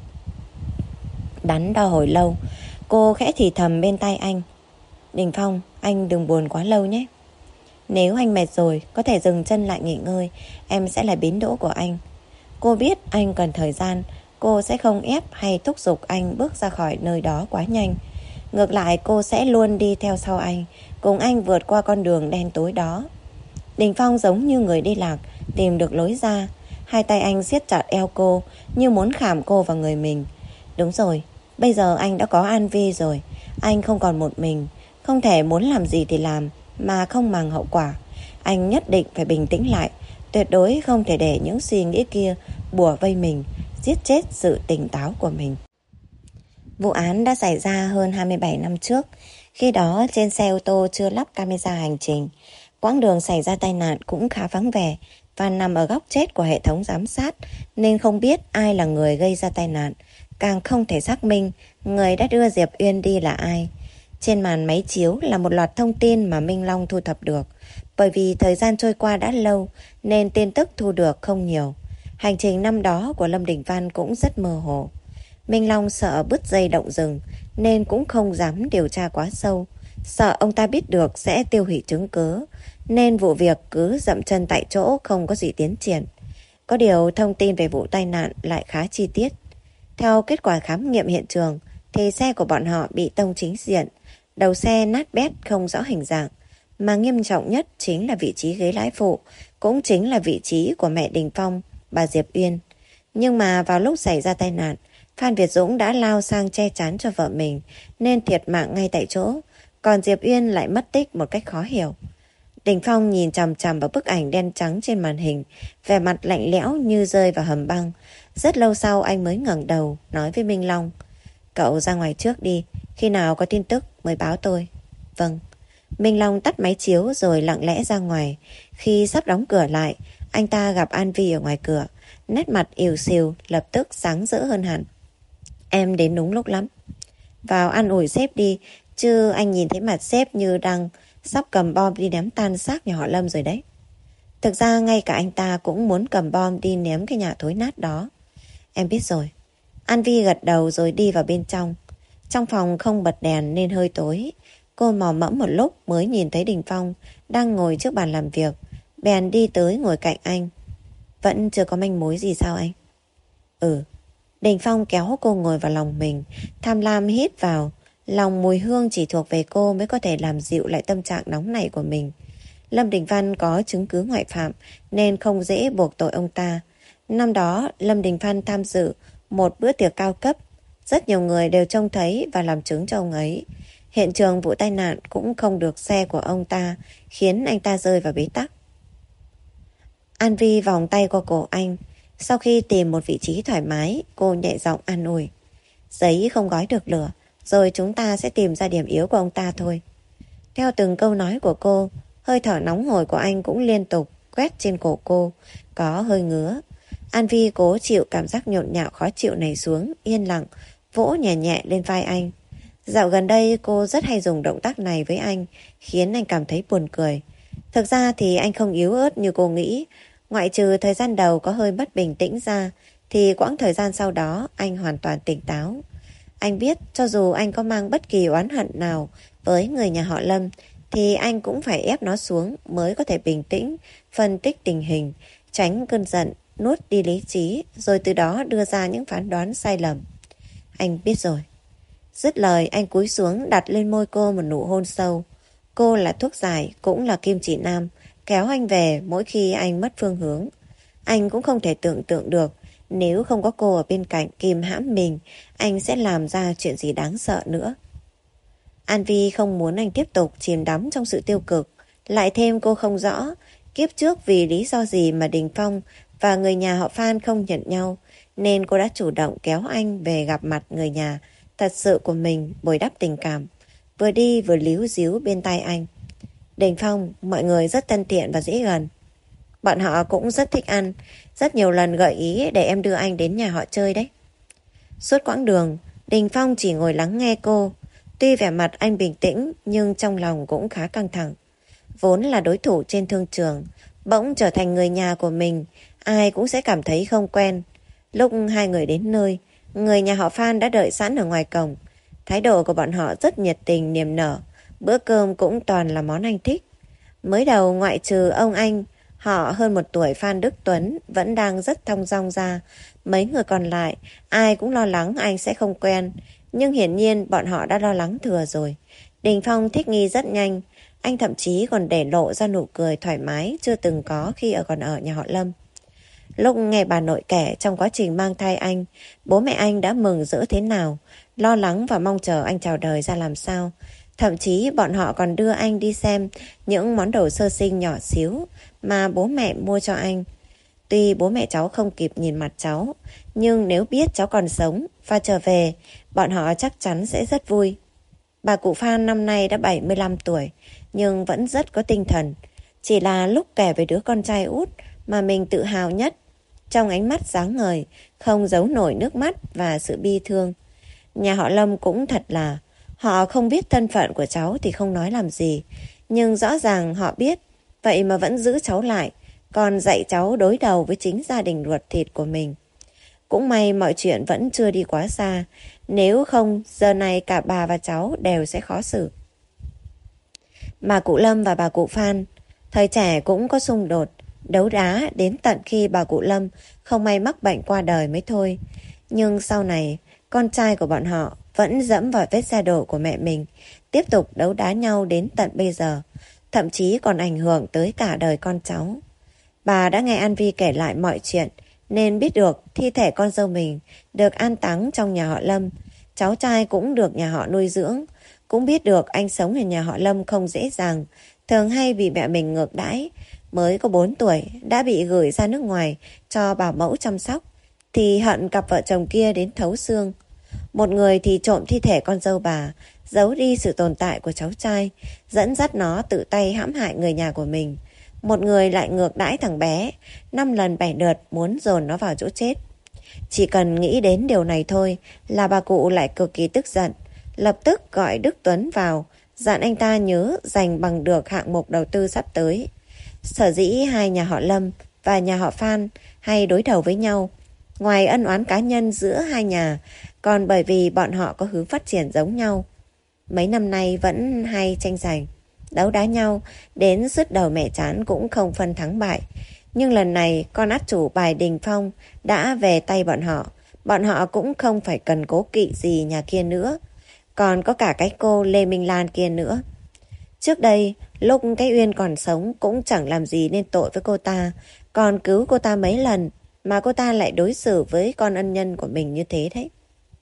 Đắn đo hồi lâu, cô khẽ thì thầm bên tai anh. Đình Phong, anh đừng buồn quá lâu nhé. Nếu anh mệt rồi, có thể dừng chân lại nghỉ ngơi, em sẽ là bến đỗ của anh. Cô biết anh cần thời gian, cô sẽ không ép hay thúc giục anh bước ra khỏi nơi đó quá nhanh. Ngược lại, cô sẽ luôn đi theo sau anh, cùng anh vượt qua con đường đen tối đó. Đình Phong giống như người đi lạc, tìm được lối ra. Hai tay anh siết chặt eo cô, như muốn khảm cô vào người mình. Đúng rồi, bây giờ anh đã có An Vi rồi. Anh không còn một mình, không thể muốn làm gì thì làm, mà không màng hậu quả. Anh nhất định phải bình tĩnh lại, tuyệt đối không thể để những suy nghĩ kia bủa vây mình, giết chết sự tỉnh táo của mình. Vụ án đã xảy ra hơn 27 năm trước. Khi đó trên xe ô tô chưa lắp camera hành trình. Quãng đường xảy ra tai nạn cũng khá vắng vẻ và nằm ở góc chết của hệ thống giám sát, nên không biết ai là người gây ra tai nạn, càng không thể xác minh người đã đưa Diệp Uyên đi là ai. Trên màn máy chiếu là một loạt thông tin mà Minh Long thu thập được. Bởi vì thời gian trôi qua đã lâu nên tin tức thu được không nhiều. Hành trình năm đó của Lâm Đình Văn cũng rất mơ hồ. Minh Long sợ bứt dây động rừng nên cũng không dám điều tra quá sâu. Sợ ông ta biết được sẽ tiêu hủy chứng cứ, nên vụ việc cứ dậm chân tại chỗ, không có gì tiến triển. Có điều thông tin về vụ tai nạn lại khá chi tiết. Theo kết quả khám nghiệm hiện trường thì xe của bọn họ bị tông chính diện, đầu xe nát bét không rõ hình dạng. Mà nghiêm trọng nhất chính là vị trí ghế lái phụ, cũng chính là vị trí của mẹ Đình Phong, bà Diệp Uyên. Nhưng mà vào lúc xảy ra tai nạn, Phan Việt Dũng đã lao sang che chắn cho vợ mình nên thiệt mạng ngay tại chỗ, còn Diệp Uyên lại mất tích một cách khó hiểu. Đình Phong nhìn chằm chằm vào bức ảnh đen trắng trên màn hình, vẻ mặt lạnh lẽo như rơi vào hầm băng. Rất lâu sau anh mới ngẩng đầu nói với Minh Long, cậu ra ngoài trước đi, khi nào có tin tức mới báo tôi. Vâng. Minh Long tắt máy chiếu rồi lặng lẽ ra ngoài. Khi sắp đóng cửa lại, anh ta gặp An Vi ở ngoài cửa, nét mặt ỉu xìu lập tức sáng rỡ hơn hẳn. Em đến đúng lúc lắm. Vào an ủi sếp đi, chứ anh nhìn thấy mặt sếp như đang sắp cầm bom đi ném tan xác nhà họ Lâm rồi đấy. Thực ra ngay cả anh ta cũng muốn cầm bom đi ném cái nhà thối nát đó. Em biết rồi. An Vi gật đầu rồi đi vào bên trong. Trong phòng không bật đèn nên hơi tối. Cô mò mẫm một lúc mới nhìn thấy Đình Phong đang ngồi trước bàn làm việc. Bèn đi tới ngồi cạnh anh. Vẫn chưa có manh mối gì sao anh? Ừ. Đình Phong kéo cô ngồi vào lòng mình, tham lam hít vào. Lòng mùi hương chỉ thuộc về cô mới có thể làm dịu lại tâm trạng nóng nảy của mình. Lâm Đình Văn có chứng cứ ngoại phạm nên không dễ buộc tội ông ta. Năm đó Lâm Đình Văn tham dự một bữa tiệc cao cấp. Rất nhiều người đều trông thấy và làm chứng cho ông ấy. Hiện trường vụ tai nạn cũng không được xe của ông ta, khiến anh ta rơi vào bế tắc. An Vi vòng tay qua cổ anh. Sau khi tìm một vị trí thoải mái, cô nhẹ giọng an ủi. Giấy không gói được lửa, rồi chúng ta sẽ tìm ra điểm yếu của ông ta thôi. Theo từng câu nói của cô, hơi thở nóng hổi của anh cũng liên tục quét trên cổ cô, có hơi ngứa. An Vi cố chịu cảm giác nhộn nhạo khó chịu này xuống, yên lặng, vỗ nhẹ nhẹ lên vai anh. Dạo gần đây cô rất hay dùng động tác này với anh, khiến anh cảm thấy buồn cười. Thực ra thì anh không yếu ớt như cô nghĩ. Ngoại trừ thời gian đầu có hơi mất bình tĩnh ra, thì quãng thời gian sau đó anh hoàn toàn tỉnh táo. Anh biết cho dù anh có mang bất kỳ oán hận nào với người nhà họ Lâm, thì anh cũng phải ép nó xuống mới có thể bình tĩnh, phân tích tình hình, tránh cơn giận, nuốt đi lý trí, rồi từ đó đưa ra những phán đoán sai lầm. Anh biết rồi. Dứt lời anh cúi xuống đặt lên môi cô một nụ hôn sâu. Cô là thuốc giải, cũng là kim chỉ nam, kéo anh về mỗi khi anh mất phương hướng. Anh cũng không thể tưởng tượng được nếu không có cô ở bên cạnh kìm hãm mình, anh sẽ làm ra chuyện gì đáng sợ nữa. An Vi không muốn anh tiếp tục chìm đắm trong sự tiêu cực. Lại thêm cô không rõ kiếp trước vì lý do gì mà Đình Phong và người nhà họ Phan không nhận nhau, nên cô đã chủ động kéo anh về gặp mặt người nhà thật sự của mình, bồi đắp tình cảm. Vừa đi vừa líu díu bên tai anh. Đình Phong, mọi người rất thân thiện và dễ gần. Bọn họ cũng rất thích ăn, rất nhiều lần gợi ý để em đưa anh đến nhà họ chơi đấy. Suốt quãng đường, Đình Phong chỉ ngồi lắng nghe cô. Tuy vẻ mặt anh bình tĩnh nhưng trong lòng cũng khá căng thẳng. Vốn là đối thủ trên thương trường, bỗng trở thành người nhà của mình, ai cũng sẽ cảm thấy không quen. Lúc hai người đến nơi, người nhà họ Phan đã đợi sẵn ở ngoài cổng. Thái độ của bọn họ rất nhiệt tình, niềm nở. Bữa cơm cũng toàn là món anh thích. Mới đầu ngoại trừ ông anh, họ hơn một tuổi Phan Đức Tuấn vẫn đang rất thong dong ra. Mấy người còn lại, ai cũng lo lắng anh sẽ không quen. Nhưng hiển nhiên bọn họ đã lo lắng thừa rồi. Đình Phong thích nghi rất nhanh. Anh thậm chí còn để lộ ra nụ cười thoải mái chưa từng có khi còn ở nhà họ Lâm. Lúc nghe bà nội kể trong quá trình mang thai anh, bố mẹ anh đã mừng rỡ thế nào, lo lắng và mong chờ anh chào đời ra làm sao. Thậm chí bọn họ còn đưa anh đi xem những món đồ sơ sinh nhỏ xíu mà bố mẹ mua cho anh. Tuy bố mẹ cháu không kịp nhìn mặt cháu, nhưng nếu biết cháu còn sống và trở về, bọn họ chắc chắn sẽ rất vui. Bà cụ Phan năm nay đã 75 tuổi, nhưng vẫn rất có tinh thần. Chỉ là lúc kể về đứa con trai út mà mình tự hào nhất, trong ánh mắt sáng ngời, không giấu nổi nước mắt và sự bi thương. Nhà họ Lâm cũng thật là, họ không biết thân phận của cháu thì không nói làm gì, nhưng rõ ràng họ biết, vậy mà vẫn giữ cháu lại, còn dạy cháu đối đầu với chính gia đình ruột thịt của mình. Cũng may mọi chuyện vẫn chưa đi quá xa, nếu không giờ này cả bà và cháu đều sẽ khó xử. Bà cụ Lâm và bà cụ Phan, thời trẻ cũng có xung đột, đấu đá đến tận khi bà cụ Lâm không may mắc bệnh qua đời mới thôi. Nhưng sau này, con trai của bọn họ vẫn dẫm vào vết xe đổ của mẹ mình, tiếp tục đấu đá nhau đến tận bây giờ, thậm chí còn ảnh hưởng tới cả đời con cháu. Bà đã nghe An Vi kể lại mọi chuyện, nên biết được thi thể con dâu mình được an táng trong nhà họ Lâm, cháu trai cũng được nhà họ nuôi dưỡng, cũng biết được anh sống ở nhà họ Lâm không dễ dàng, thường hay bị mẹ mình ngược đãi, mới có 4 tuổi đã bị gửi ra nước ngoài cho bảo mẫu chăm sóc, thì hận cặp vợ chồng kia đến thấu xương. Một người thì trộm thi thể con dâu bà, giấu đi sự tồn tại của cháu trai, dẫn dắt nó tự tay hãm hại người nhà của mình. Một người lại ngược đãi thằng bé, 5 lần 7 lượt muốn dồn nó vào chỗ chết. Chỉ cần nghĩ đến điều này thôi là bà cụ lại cực kỳ tức giận, lập tức gọi Đức Tuấn vào, dặn anh ta nhớ giành bằng được hạng mục đầu tư sắp tới. Sở dĩ hai nhà họ Lâm và nhà họ Phan hay đối đầu với nhau, ngoài ân oán cá nhân giữa hai nhà, còn bởi vì bọn họ có hướng phát triển giống nhau. Mấy năm nay vẫn hay tranh giành, đấu đá nhau, đến sứt đầu mẻ chán cũng không phân thắng bại. Nhưng lần này con át chủ bài Đình Phong đã về tay bọn họ cũng không phải cần cố kỵ gì nhà kia nữa. Còn có cả cái cô Lê Minh Lan kia nữa. Trước đây, lúc cái Uyên còn sống cũng chẳng làm gì nên tội với cô ta, còn cứu cô ta mấy lần, mà cô ta lại đối xử với con ân nhân của mình như thế đấy.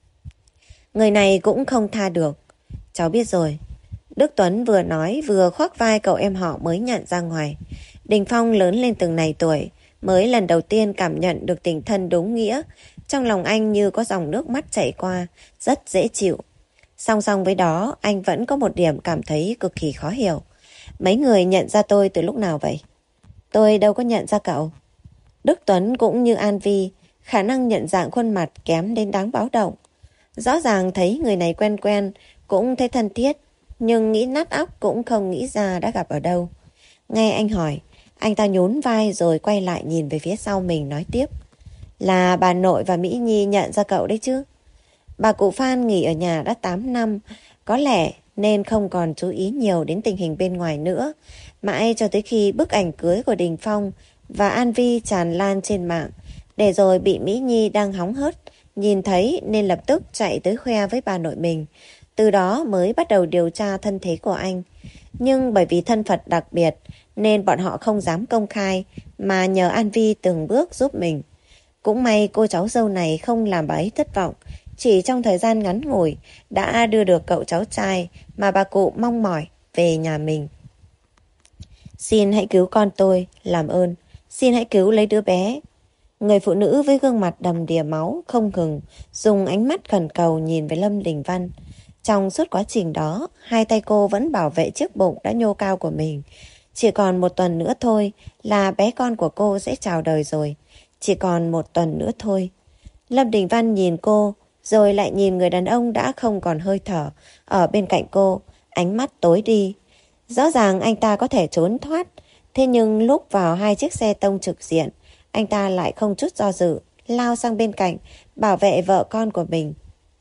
Người này cũng không tha được. Cháu biết rồi. Đức Tuấn vừa nói vừa khoác vai cậu em họ mới nhận ra ngoài. Đình Phong lớn lên từng này tuổi, mới lần đầu tiên cảm nhận được tình thân đúng nghĩa. Trong lòng anh như có dòng nước mắt chảy qua, rất dễ chịu. Song song với đó, anh vẫn có một điểm cảm thấy cực kỳ khó hiểu. Mấy người nhận ra tôi từ lúc nào vậy? Tôi đâu có nhận ra cậu. Đức Tuấn cũng như An Vi, khả năng nhận dạng khuôn mặt kém đến đáng báo động. Rõ ràng thấy người này quen quen, cũng thấy thân thiết, nhưng nghĩ nát óc cũng không nghĩ ra đã gặp ở đâu. Nghe anh hỏi, anh ta nhún vai rồi quay lại nhìn về phía sau mình nói tiếp. Là bà nội và Mỹ Nhi nhận ra cậu đấy chứ. Bà cụ Phan nghỉ ở nhà đã 8 năm, có lẽ nên không còn chú ý nhiều đến tình hình bên ngoài nữa. Mãi cho tới khi bức ảnh cưới của Đình Phong và An Vi tràn lan trên mạng, để rồi bị Mỹ Nhi đang hóng hớt nhìn thấy nên lập tức chạy tới khoe với bà nội mình. Từ đó mới bắt đầu điều tra thân thế của anh. Nhưng bởi vì thân phận đặc biệt nên bọn họ không dám công khai, mà nhờ An Vi từng bước giúp mình. Cũng may cô cháu dâu này không làm bà ấy thất vọng, chỉ trong thời gian ngắn ngủi đã đưa được cậu cháu trai mà bà cụ mong mỏi về nhà mình. Xin hãy cứu con tôi, làm ơn. Xin hãy cứu lấy đứa bé. Người phụ nữ với gương mặt đầm đìa máu không ngừng dùng ánh mắt khẩn cầu nhìn về Lâm Đình Văn. Trong suốt quá trình đó, hai tay cô vẫn bảo vệ chiếc bụng đã nhô cao của mình. Chỉ còn một tuần nữa thôi là bé con của cô sẽ chào đời rồi. Chỉ còn một tuần nữa thôi. Lâm Đình Văn nhìn cô, rồi lại nhìn người đàn ông đã không còn hơi thở ở bên cạnh cô, ánh mắt tối đi. Rõ ràng anh ta có thể trốn thoát, thế nhưng lúc vào hai chiếc xe tông trực diện, anh ta lại không chút do dự, lao sang bên cạnh, bảo vệ vợ con của mình.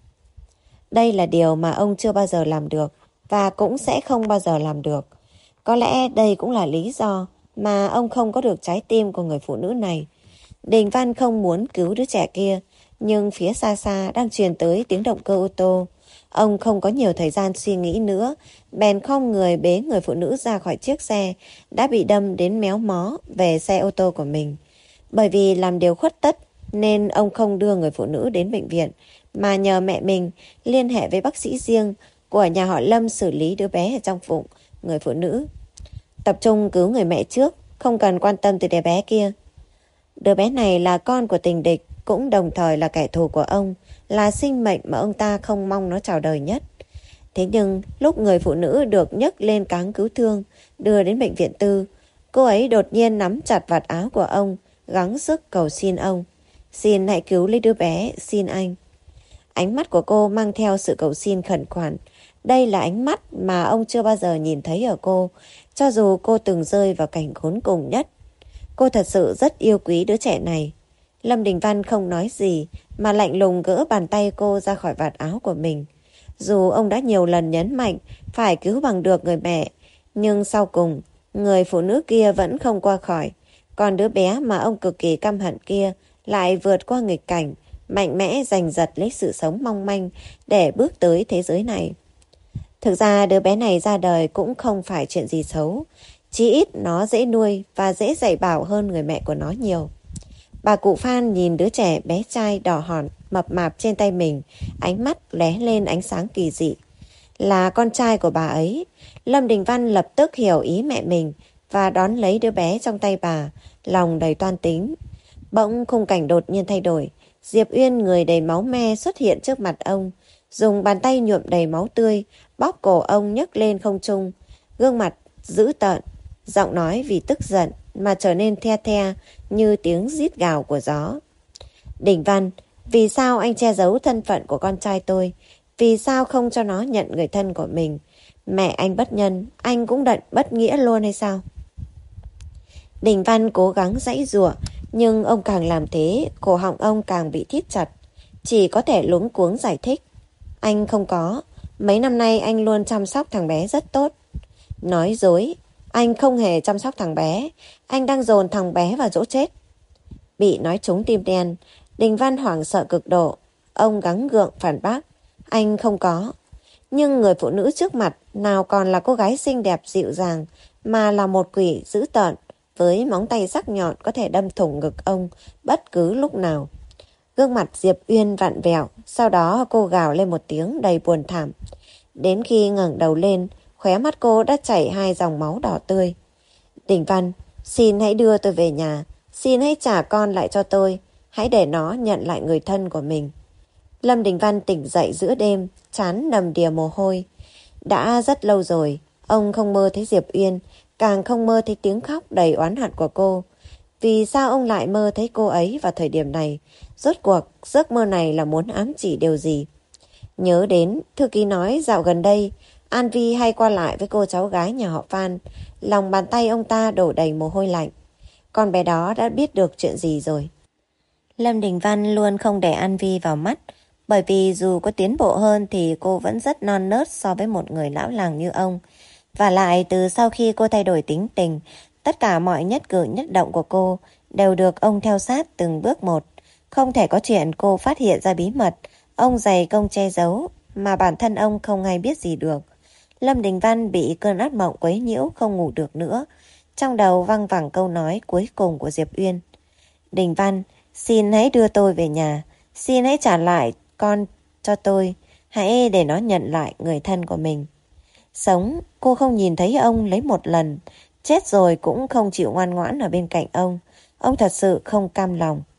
Đây là điều mà ông chưa bao giờ làm được, và cũng sẽ không bao giờ làm được. Có lẽ đây cũng là lý do mà ông không có được trái tim của người phụ nữ này. Đình Văn không muốn cứu đứa trẻ kia, nhưng phía xa xa đang truyền tới tiếng động cơ ô tô. Ông không có nhiều thời gian suy nghĩ nữa, bèn khom người bế người phụ nữ ra khỏi chiếc xe đã bị đâm đến méo mó về xe ô tô của mình. Bởi vì làm điều khuất tất nên ông không đưa người phụ nữ đến bệnh viện, mà nhờ mẹ mình liên hệ với bác sĩ riêng của nhà họ Lâm xử lý đứa bé ở trong bụng người phụ nữ. Tập trung cứu người mẹ trước, không cần quan tâm tới đứa bé kia. Đứa bé này là con của tình địch, cũng đồng thời là kẻ thù của ông, là sinh mệnh mà ông ta không mong nó chào đời nhất. Thế nhưng lúc người phụ nữ được nhấc lên cáng cứu thương, đưa đến bệnh viện tư, cô ấy đột nhiên nắm chặt vạt áo của ông, gắng sức cầu xin ông. Xin hãy cứu lấy đứa bé, xin anh. Ánh mắt của cô mang theo sự cầu xin khẩn khoản. Đây là ánh mắt mà ông chưa bao giờ nhìn thấy ở cô, cho dù cô từng rơi vào cảnh khốn cùng nhất. Cô thật sự rất yêu quý đứa trẻ này. Lâm Đình Văn không nói gì, mà lạnh lùng gỡ bàn tay cô ra khỏi vạt áo của mình. Dù ông đã nhiều lần nhấn mạnh phải cứu bằng được người mẹ, nhưng sau cùng, người phụ nữ kia vẫn không qua khỏi. Còn đứa bé mà ông cực kỳ căm hận kia lại vượt qua nghịch cảnh, mạnh mẽ giành giật lấy sự sống mong manh để bước tới thế giới này. Thực ra đứa bé này ra đời cũng không phải chuyện gì xấu. Chí ít nó dễ nuôi và dễ dạy bảo hơn người mẹ của nó nhiều. Bà cụ Phan nhìn đứa trẻ bé trai đỏ hòn mập mạp trên tay mình, ánh mắt lóe lên ánh sáng kỳ dị. Là con trai của bà ấy. Lâm Đình Văn lập tức hiểu ý mẹ mình và đón lấy đứa bé trong tay bà, lòng đầy toan tính. Bỗng khung cảnh đột nhiên thay đổi. Diệp Uyên người đầy máu me xuất hiện trước mặt ông, dùng bàn tay nhuộm đầy máu tươi bóp cổ ông nhấc lên không trung, gương mặt dữ tợn, giọng nói vì tức giận mà trở nên the the như tiếng rít gào của gió. Đình Văn, vì sao anh che giấu thân phận của con trai tôi? Vì sao không cho nó nhận người thân của mình? Mẹ anh bất nhân, anh cũng đận bất nghĩa luôn hay sao? Đình Văn cố gắng giãy giụa, nhưng ông càng làm thế, cổ họng ông càng bị thít chặt, chỉ có thể luống cuống giải thích. Anh không có, mấy năm nay anh luôn chăm sóc thằng bé rất tốt. Nói dối, anh không hề chăm sóc thằng bé, anh đang dồn thằng bé vào chỗ chết. Bị nói trúng tim đen, Đình Văn hoảng sợ cực độ. Ông gắng gượng phản bác, anh không có. Nhưng người phụ nữ trước mặt nào còn là cô gái xinh đẹp dịu dàng, mà là một quỷ dữ tợn, với móng tay sắc nhọn có thể đâm thủng ngực ông bất cứ lúc nào. Gương mặt Diệp Uyên vặn vẹo, sau đó cô gào lên một tiếng đầy buồn thảm. Đến khi ngẩng đầu lên, khóe mắt cô đã chảy hai dòng máu đỏ tươi. Đình Văn, xin hãy đưa tôi về nhà, xin hãy trả con lại cho tôi, hãy để nó nhận lại người thân của mình. Lâm Đình Văn tỉnh dậy giữa đêm, trán đầm đìa mồ hôi. Đã rất lâu rồi, ông không mơ thấy Diệp Uyên, càng không mơ thấy tiếng khóc đầy oán hận của cô. Vì sao ông lại mơ thấy cô ấy vào thời điểm này? Rốt cuộc, giấc mơ này là muốn ám chỉ điều gì? Nhớ đến, thư ký nói dạo gần đây, An Vi hay qua lại với cô cháu gái nhà họ Phan. Lòng bàn tay ông ta đổ đầy mồ hôi lạnh. Con bé đó đã biết được chuyện gì rồi? Lâm Đình Văn luôn không để An Vi vào mắt, bởi vì dù có tiến bộ hơn thì cô vẫn rất non nớt so với một người lão làng như ông. Và lại từ sau khi cô thay đổi tính tình, tất cả mọi nhất cử nhất động của cô đều được ông theo sát từng bước một. Không thể có chuyện cô phát hiện ra bí mật, ông dày công che giấu, mà bản thân ông không hay biết gì được. Lâm Đình Văn bị cơn ác mộng quấy nhiễu không ngủ được nữa. Trong đầu văng vẳng câu nói cuối cùng của Diệp Uyên. Đình Văn, xin hãy đưa tôi về nhà, xin hãy trả lại con cho tôi, hãy để nó nhận lại người thân của mình. Sống, cô không nhìn thấy ông lấy một lần, chết rồi cũng không chịu ngoan ngoãn ở bên cạnh ông. Ông thật sự không cam lòng.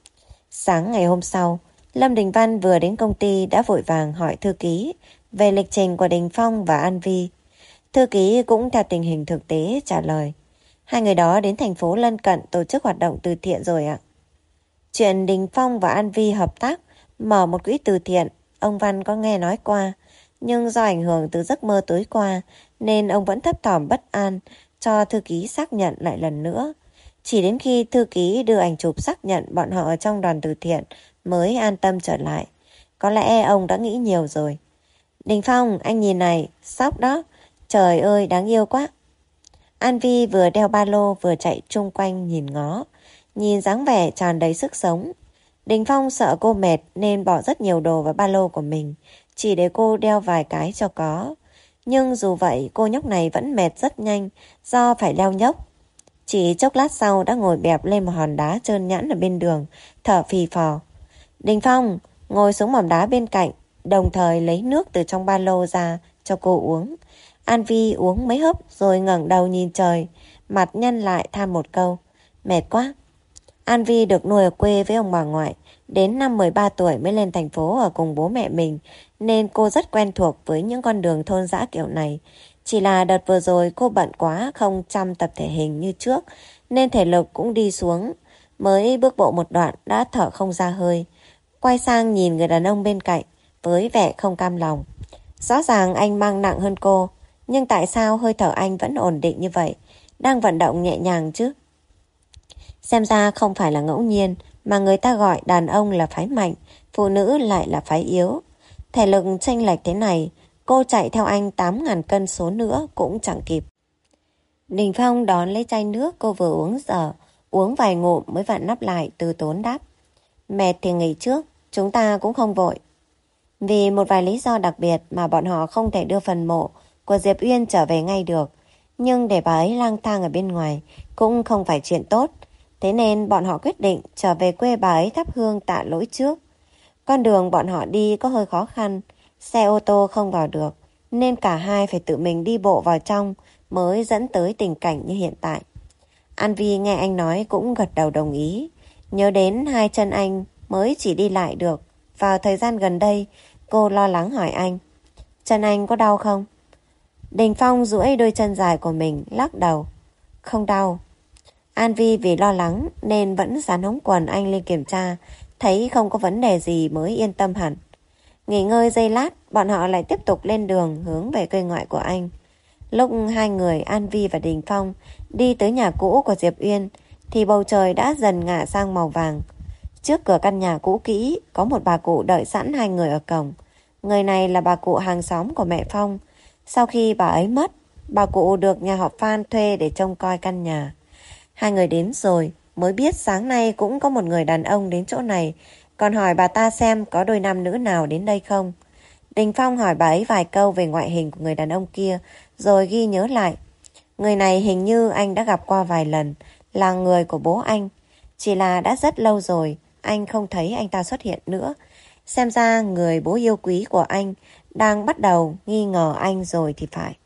Sáng ngày hôm sau, Lâm Đình Văn vừa đến công ty đã vội vàng hỏi thư ký về lịch trình của Đình Phong và An Vi. Thư ký cũng theo tình hình thực tế trả lời. Hai người đó đến thành phố lân cận tổ chức hoạt động từ thiện rồi ạ. Chuyện Đình Phong và An Vi hợp tác mở một quỹ từ thiện, ông Văn có nghe nói qua. Nhưng do ảnh hưởng từ giấc mơ tối qua nên ông vẫn thấp thỏm bất an cho thư ký xác nhận lại lần nữa. Chỉ đến khi thư ký đưa ảnh chụp xác nhận bọn họ ở trong đoàn từ thiện mới an tâm trở lại. Có lẽ ông đã nghĩ nhiều rồi. Đình Phong, anh nhìn này, sóc đó. Trời ơi, đáng yêu quá. An Vi vừa đeo ba lô vừa chạy chung quanh nhìn ngó. Nhìn dáng vẻ tràn đầy sức sống. Đình Phong sợ cô mệt nên bỏ rất nhiều đồ vào ba lô của mình, chỉ để cô đeo vài cái cho có. Nhưng dù vậy cô nhóc này vẫn mệt rất nhanh do phải leo nhốc. Chỉ chốc lát sau đã ngồi bẹp lên một hòn đá trơn nhẵn ở bên đường, thở phì phò. Đình Phong ngồi xuống mỏm đá bên cạnh, đồng thời lấy nước từ trong ba lô ra cho cô uống. An Vi uống mấy hớp rồi ngẩng đầu nhìn trời, mặt nhăn lại than một câu. Mệt quá. An Vi được nuôi ở quê với ông bà ngoại, đến năm 13 tuổi mới lên thành phố ở cùng bố mẹ mình, nên cô rất quen thuộc với những con đường thôn dã kiểu này. Chỉ là đợt vừa rồi cô bận quá không chăm tập thể hình như trước, nên thể lực cũng đi xuống. Mới bước bộ một đoạn đã thở không ra hơi. Quay sang nhìn người đàn ông bên cạnh với vẻ không cam lòng. Rõ ràng anh mang nặng hơn cô, nhưng tại sao hơi thở anh vẫn ổn định như vậy, đang vận động nhẹ nhàng chứ? Xem ra không phải là ngẫu nhiên mà người ta gọi đàn ông là phái mạnh, phụ nữ lại là phái yếu. Thể lực chênh lệch thế này, cô chạy theo anh 8.000 cân số nữa cũng chẳng kịp. Đình Phong đón lấy chai nước cô vừa uống dở, uống vài ngụm mới vặn nắp lại, từ tốn đáp. Mệt thì nghỉ trước, chúng ta cũng không vội. Vì một vài lý do đặc biệt mà bọn họ không thể đưa phần mộ của Diệp Uyên trở về ngay được. Nhưng để bà ấy lang thang ở bên ngoài cũng không phải chuyện tốt. Thế nên bọn họ quyết định trở về quê bà ấy thắp hương tạ lỗi trước. Con đường bọn họ đi có hơi khó khăn, xe ô tô không vào được, nên cả hai phải tự mình đi bộ vào trong mới dẫn tới tình cảnh như hiện tại. An Vi nghe anh nói cũng gật đầu đồng ý. Nhớ đến hai chân anh mới chỉ đi lại được. Vào thời gian gần đây, cô lo lắng hỏi anh. Chân anh có đau không? Đình Phong duỗi đôi chân dài của mình, lắc đầu. Không đau. An Vi vì lo lắng nên vẫn dán ống quần anh lên kiểm tra, thấy không có vấn đề gì mới yên tâm hẳn. Nghỉ ngơi giây lát, bọn họ lại tiếp tục lên đường hướng về quê ngoại của anh. Lúc hai người An Vi và Đình Phong đi tới nhà cũ của Diệp Uyên thì bầu trời đã dần ngả sang màu vàng. Trước cửa căn nhà cũ kỹ có một bà cụ đợi sẵn hai người ở cổng. Người này là bà cụ hàng xóm của mẹ Phong. Sau khi bà ấy mất, bà cụ được nhà họ Phan thuê để trông coi căn nhà. Hai người đến rồi mới biết sáng nay cũng có một người đàn ông đến chỗ này, còn hỏi bà ta xem có đôi nam nữ nào đến đây không. Đình Phong hỏi bà ấy vài câu về ngoại hình của người đàn ông kia, rồi ghi nhớ lại. Người này hình như anh đã gặp qua vài lần, là người của bố anh. Chỉ là đã rất lâu rồi, anh không thấy anh ta xuất hiện nữa. Xem ra người bố yêu quý của anh đang bắt đầu nghi ngờ anh rồi thì phải.